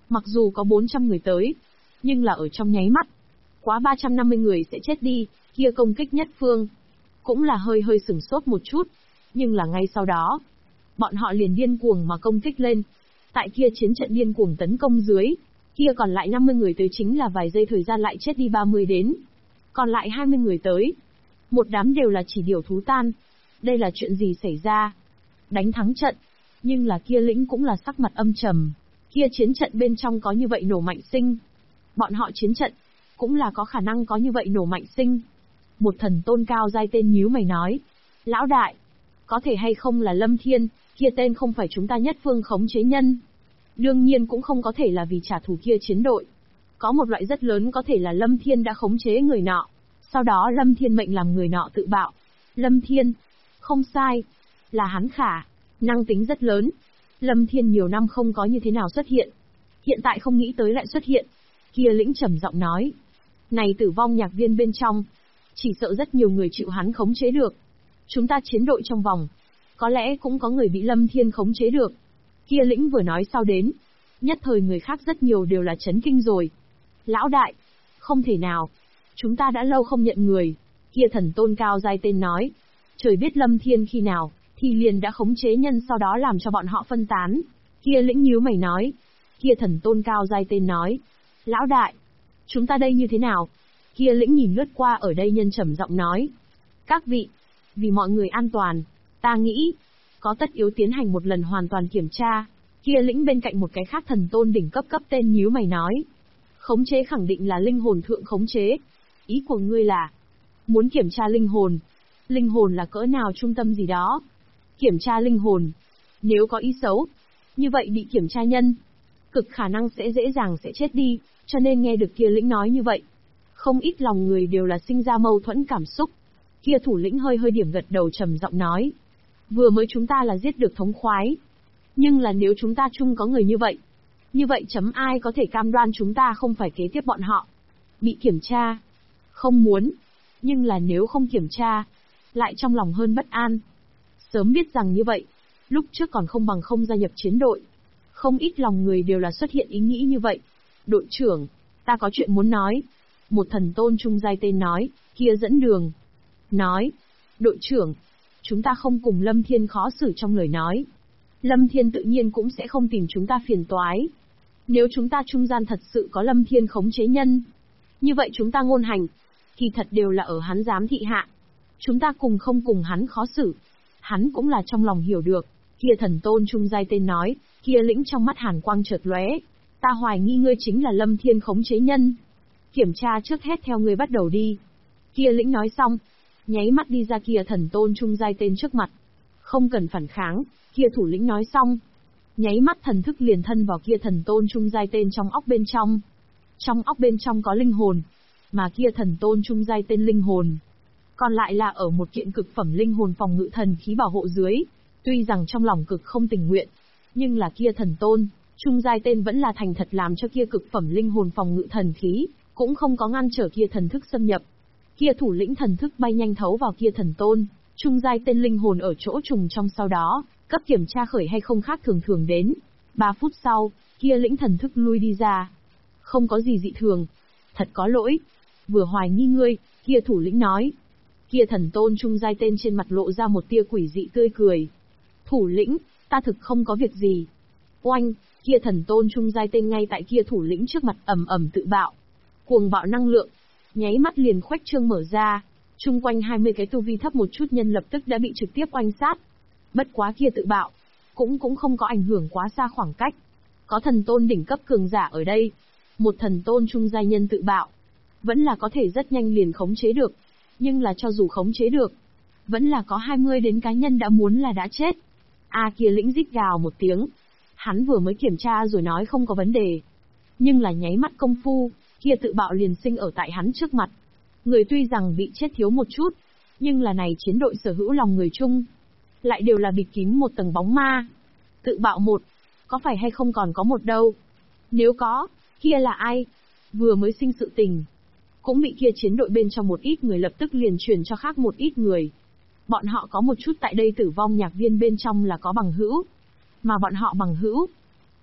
Mặc dù có 400 người tới, nhưng là ở trong nháy mắt. Quá 350 người sẽ chết đi, kia công kích nhất phương. Cũng là hơi hơi sửng sốt một chút. Nhưng là ngay sau đó, bọn họ liền điên cuồng mà công kích lên. Tại kia chiến trận điên cuồng tấn công dưới, kia còn lại 50 người tới chính là vài giây thời gian lại chết đi 30 đến. Còn lại 20 người tới. Một đám đều là chỉ điều thú tan. Đây là chuyện gì xảy ra? Đánh thắng trận. Nhưng là kia lĩnh cũng là sắc mặt âm trầm. Kia chiến trận bên trong có như vậy nổ mạnh sinh. Bọn họ chiến trận, cũng là có khả năng có như vậy nổ mạnh sinh. Một thần tôn cao giai tên nhíu mày nói. Lão đại, có thể hay không là Lâm Thiên, kia tên không phải chúng ta nhất phương khống chế nhân. Đương nhiên cũng không có thể là vì trả thù kia chiến đội. Có một loại rất lớn có thể là Lâm Thiên đã khống chế người nọ. Sau đó Lâm Thiên mệnh làm người nọ tự bạo. Lâm Thiên, không sai, là hắn khả, năng tính rất lớn. Lâm Thiên nhiều năm không có như thế nào xuất hiện. Hiện tại không nghĩ tới lại xuất hiện. Kia lĩnh trầm giọng nói. Này tử vong nhạc viên bên trong, chỉ sợ rất nhiều người chịu hắn khống chế được. Chúng ta chiến đội trong vòng, có lẽ cũng có người bị Lâm Thiên khống chế được. Kia lĩnh vừa nói sau đến, nhất thời người khác rất nhiều đều là chấn kinh rồi. Lão đại, không thể nào, chúng ta đã lâu không nhận người. Kia thần tôn cao giai tên nói, trời biết Lâm Thiên khi nào, thì liền đã khống chế nhân sau đó làm cho bọn họ phân tán. Kia lĩnh nhíu mày nói, kia thần tôn cao giai tên nói, lão đại, chúng ta đây như thế nào? Kia lĩnh nhìn lướt qua ở đây nhân trầm giọng nói, các vị, vì mọi người an toàn, ta nghĩ, có tất yếu tiến hành một lần hoàn toàn kiểm tra. Kia lĩnh bên cạnh một cái khác thần tôn đỉnh cấp tên nhíu mày nói, khống chế khẳng định là linh hồn thượng khống chế. Ý của ngươi là, muốn kiểm tra linh hồn là cỡ nào trung tâm gì đó. Kiểm tra linh hồn, nếu có ý xấu, như vậy bị kiểm tra nhân, cực khả năng sẽ dễ dàng sẽ chết đi, cho nên nghe được kia lĩnh nói như vậy. Không ít lòng người đều là sinh ra mâu thuẫn cảm xúc. Kia thủ lĩnh hơi hơi điểm gật đầu trầm giọng nói. Vừa mới chúng ta là giết được thống khoái. Nhưng là nếu chúng ta chung có người như vậy chấm ai có thể cam đoan chúng ta không phải kế tiếp bọn họ. Bị kiểm tra. Không muốn. Nhưng là nếu không kiểm tra, lại trong lòng hơn bất an. Sớm biết rằng như vậy, lúc trước còn không bằng không gia nhập chiến đội. Không ít lòng người đều là xuất hiện ý nghĩ như vậy. Đội trưởng, ta có chuyện muốn nói. Một thần tôn trung giai tên nói, kia dẫn đường. Nói, đội trưởng, chúng ta không cùng Lâm Thiên khó xử trong lời nói. Lâm Thiên tự nhiên cũng sẽ không tìm chúng ta phiền toái. Nếu chúng ta trung gian thật sự có Lâm Thiên khống chế nhân, như vậy chúng ta ngôn hành, thì thật đều là ở hắn giám thị hạ. Chúng ta cùng không cùng hắn khó xử. Hắn cũng là trong lòng hiểu được. Kia thần tôn trung giai tên nói, kia lĩnh trong mắt hàn quang chợt lóe. Ta hoài nghi ngươi chính là Lâm Thiên khống chế nhân. Kiểm tra trước hết theo ngươi bắt đầu đi. Kia lĩnh nói xong, nháy mắt đi ra kia thần tôn trung giai tên trước mặt. Không cần phản kháng, kia thủ lĩnh nói xong. Nháy mắt thần thức liền thân vào kia thần tôn trung giai tên trong óc bên trong. Trong óc bên trong có linh hồn, mà kia thần tôn trung giai tên linh hồn. Còn lại là ở một kiện cực phẩm linh hồn phòng ngự thần khí bảo hộ dưới. Tuy rằng trong lòng cực không tình nguyện, nhưng là kia thần tôn, trung giai tên vẫn là thành thật làm cho kia cực phẩm linh hồn phòng ngự thần khí, cũng không có ngăn trở kia thần thức xâm nhập. Kia thủ lĩnh thần thức bay nhanh thấu vào kia thần tôn, trung giai tên linh hồn ở chỗ trùng trong sau đó, cấp kiểm tra khởi hay không khác thường thường đến. 3 phút sau, kia lĩnh thần thức lui đi ra. Không có gì dị thường. Thật có lỗi. Vừa hoài nghi ngươi, kia thủ lĩnh nói. Kia thần tôn trung giai tên trên mặt lộ ra một tia quỷ dị tươi cười. Thủ lĩnh, ta thực không có việc gì. Oanh, kia thần tôn trung giai tên ngay tại kia thủ lĩnh trước mặt ầm ầm tự bạo. Cuồng bạo năng lượng, nháy mắt liền khuếch trương mở ra. Chung quanh 20 cái tu vi thấp một chút nhân lập tức đã bị trực tiếp oanh sát. Bất quá kia tự bạo, cũng không có ảnh hưởng quá xa khoảng cách. Có thần tôn đỉnh cấp cường giả ở đây. Một thần tôn trung giai nhân tự bạo, vẫn là có thể rất nhanh liền khống chế được. Nhưng là cho dù khống chế được, vẫn là có 20 đến cá nhân đã muốn là đã chết. Kia lĩnh rít gào một tiếng. Hắn vừa mới kiểm tra rồi nói không có vấn đề. Nhưng là nháy mắt công phu, kia tự bạo liền sinh ở tại hắn trước mặt. Người tuy rằng bị chết thiếu một chút, nhưng là này chiến đội sở hữu lòng người chung. Lại đều là bịt kín một tầng bóng ma. Tự bạo một, có phải hay không còn có một đâu. Nếu có, kia là ai? Vừa mới sinh sự tình. Cũng bị kia chiến đội bên trong một ít người lập tức liền truyền cho khác một ít người. Bọn họ có một chút tại đây tử vong nhạc viên bên trong là có bằng hữu. Mà bọn họ bằng hữu,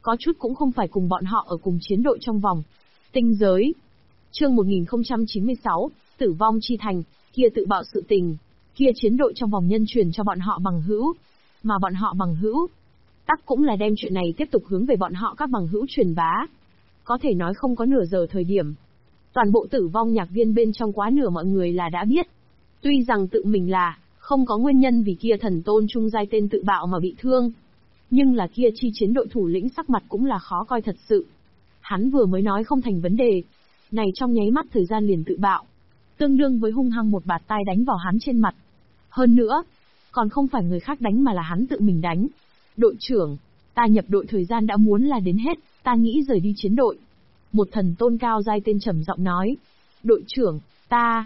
có chút cũng không phải cùng bọn họ ở cùng chiến đội trong vòng tinh giới. Chương 1096, tử vong chi thành, kia tự bạo sự tình, kia chiến đội trong vòng nhân truyền cho bọn họ bằng hữu, mà bọn họ bằng hữu tắc cũng là đem chuyện này tiếp tục hướng về bọn họ các bằng hữu truyền bá. Có thể nói không có nửa giờ thời điểm, toàn bộ tử vong nhạc viên bên trong quá nửa mọi người là đã biết. Tuy rằng tự mình là không có nguyên nhân vì kia thần tôn trung giai tên tự bạo mà bị thương, nhưng là kia chi chiến đội thủ lĩnh sắc mặt cũng là khó coi thật sự. Hắn vừa mới nói không thành vấn đề, này trong nháy mắt thời gian liền tự bạo, tương đương với hung hăng một bạt tai đánh vào hắn trên mặt. Hơn nữa, còn không phải người khác đánh mà là hắn tự mình đánh. Đội trưởng, ta nhập đội thời gian đã muốn là đến hết, ta nghĩ rời đi chiến đội. Một thần tôn cao giai tên trầm giọng nói. Đội trưởng, ta...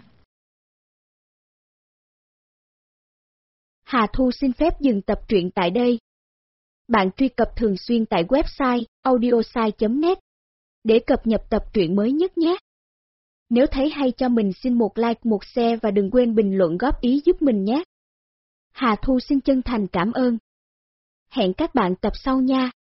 Hà Thu xin phép dừng tập truyện tại đây. Bạn truy cập thường xuyên tại website audiosai.net để cập nhật tập truyện mới nhất nhé. Nếu thấy hay cho mình xin một like, một share và đừng quên bình luận góp ý giúp mình nhé. Hà Thu xin chân thành cảm ơn. Hẹn các bạn tập sau nha.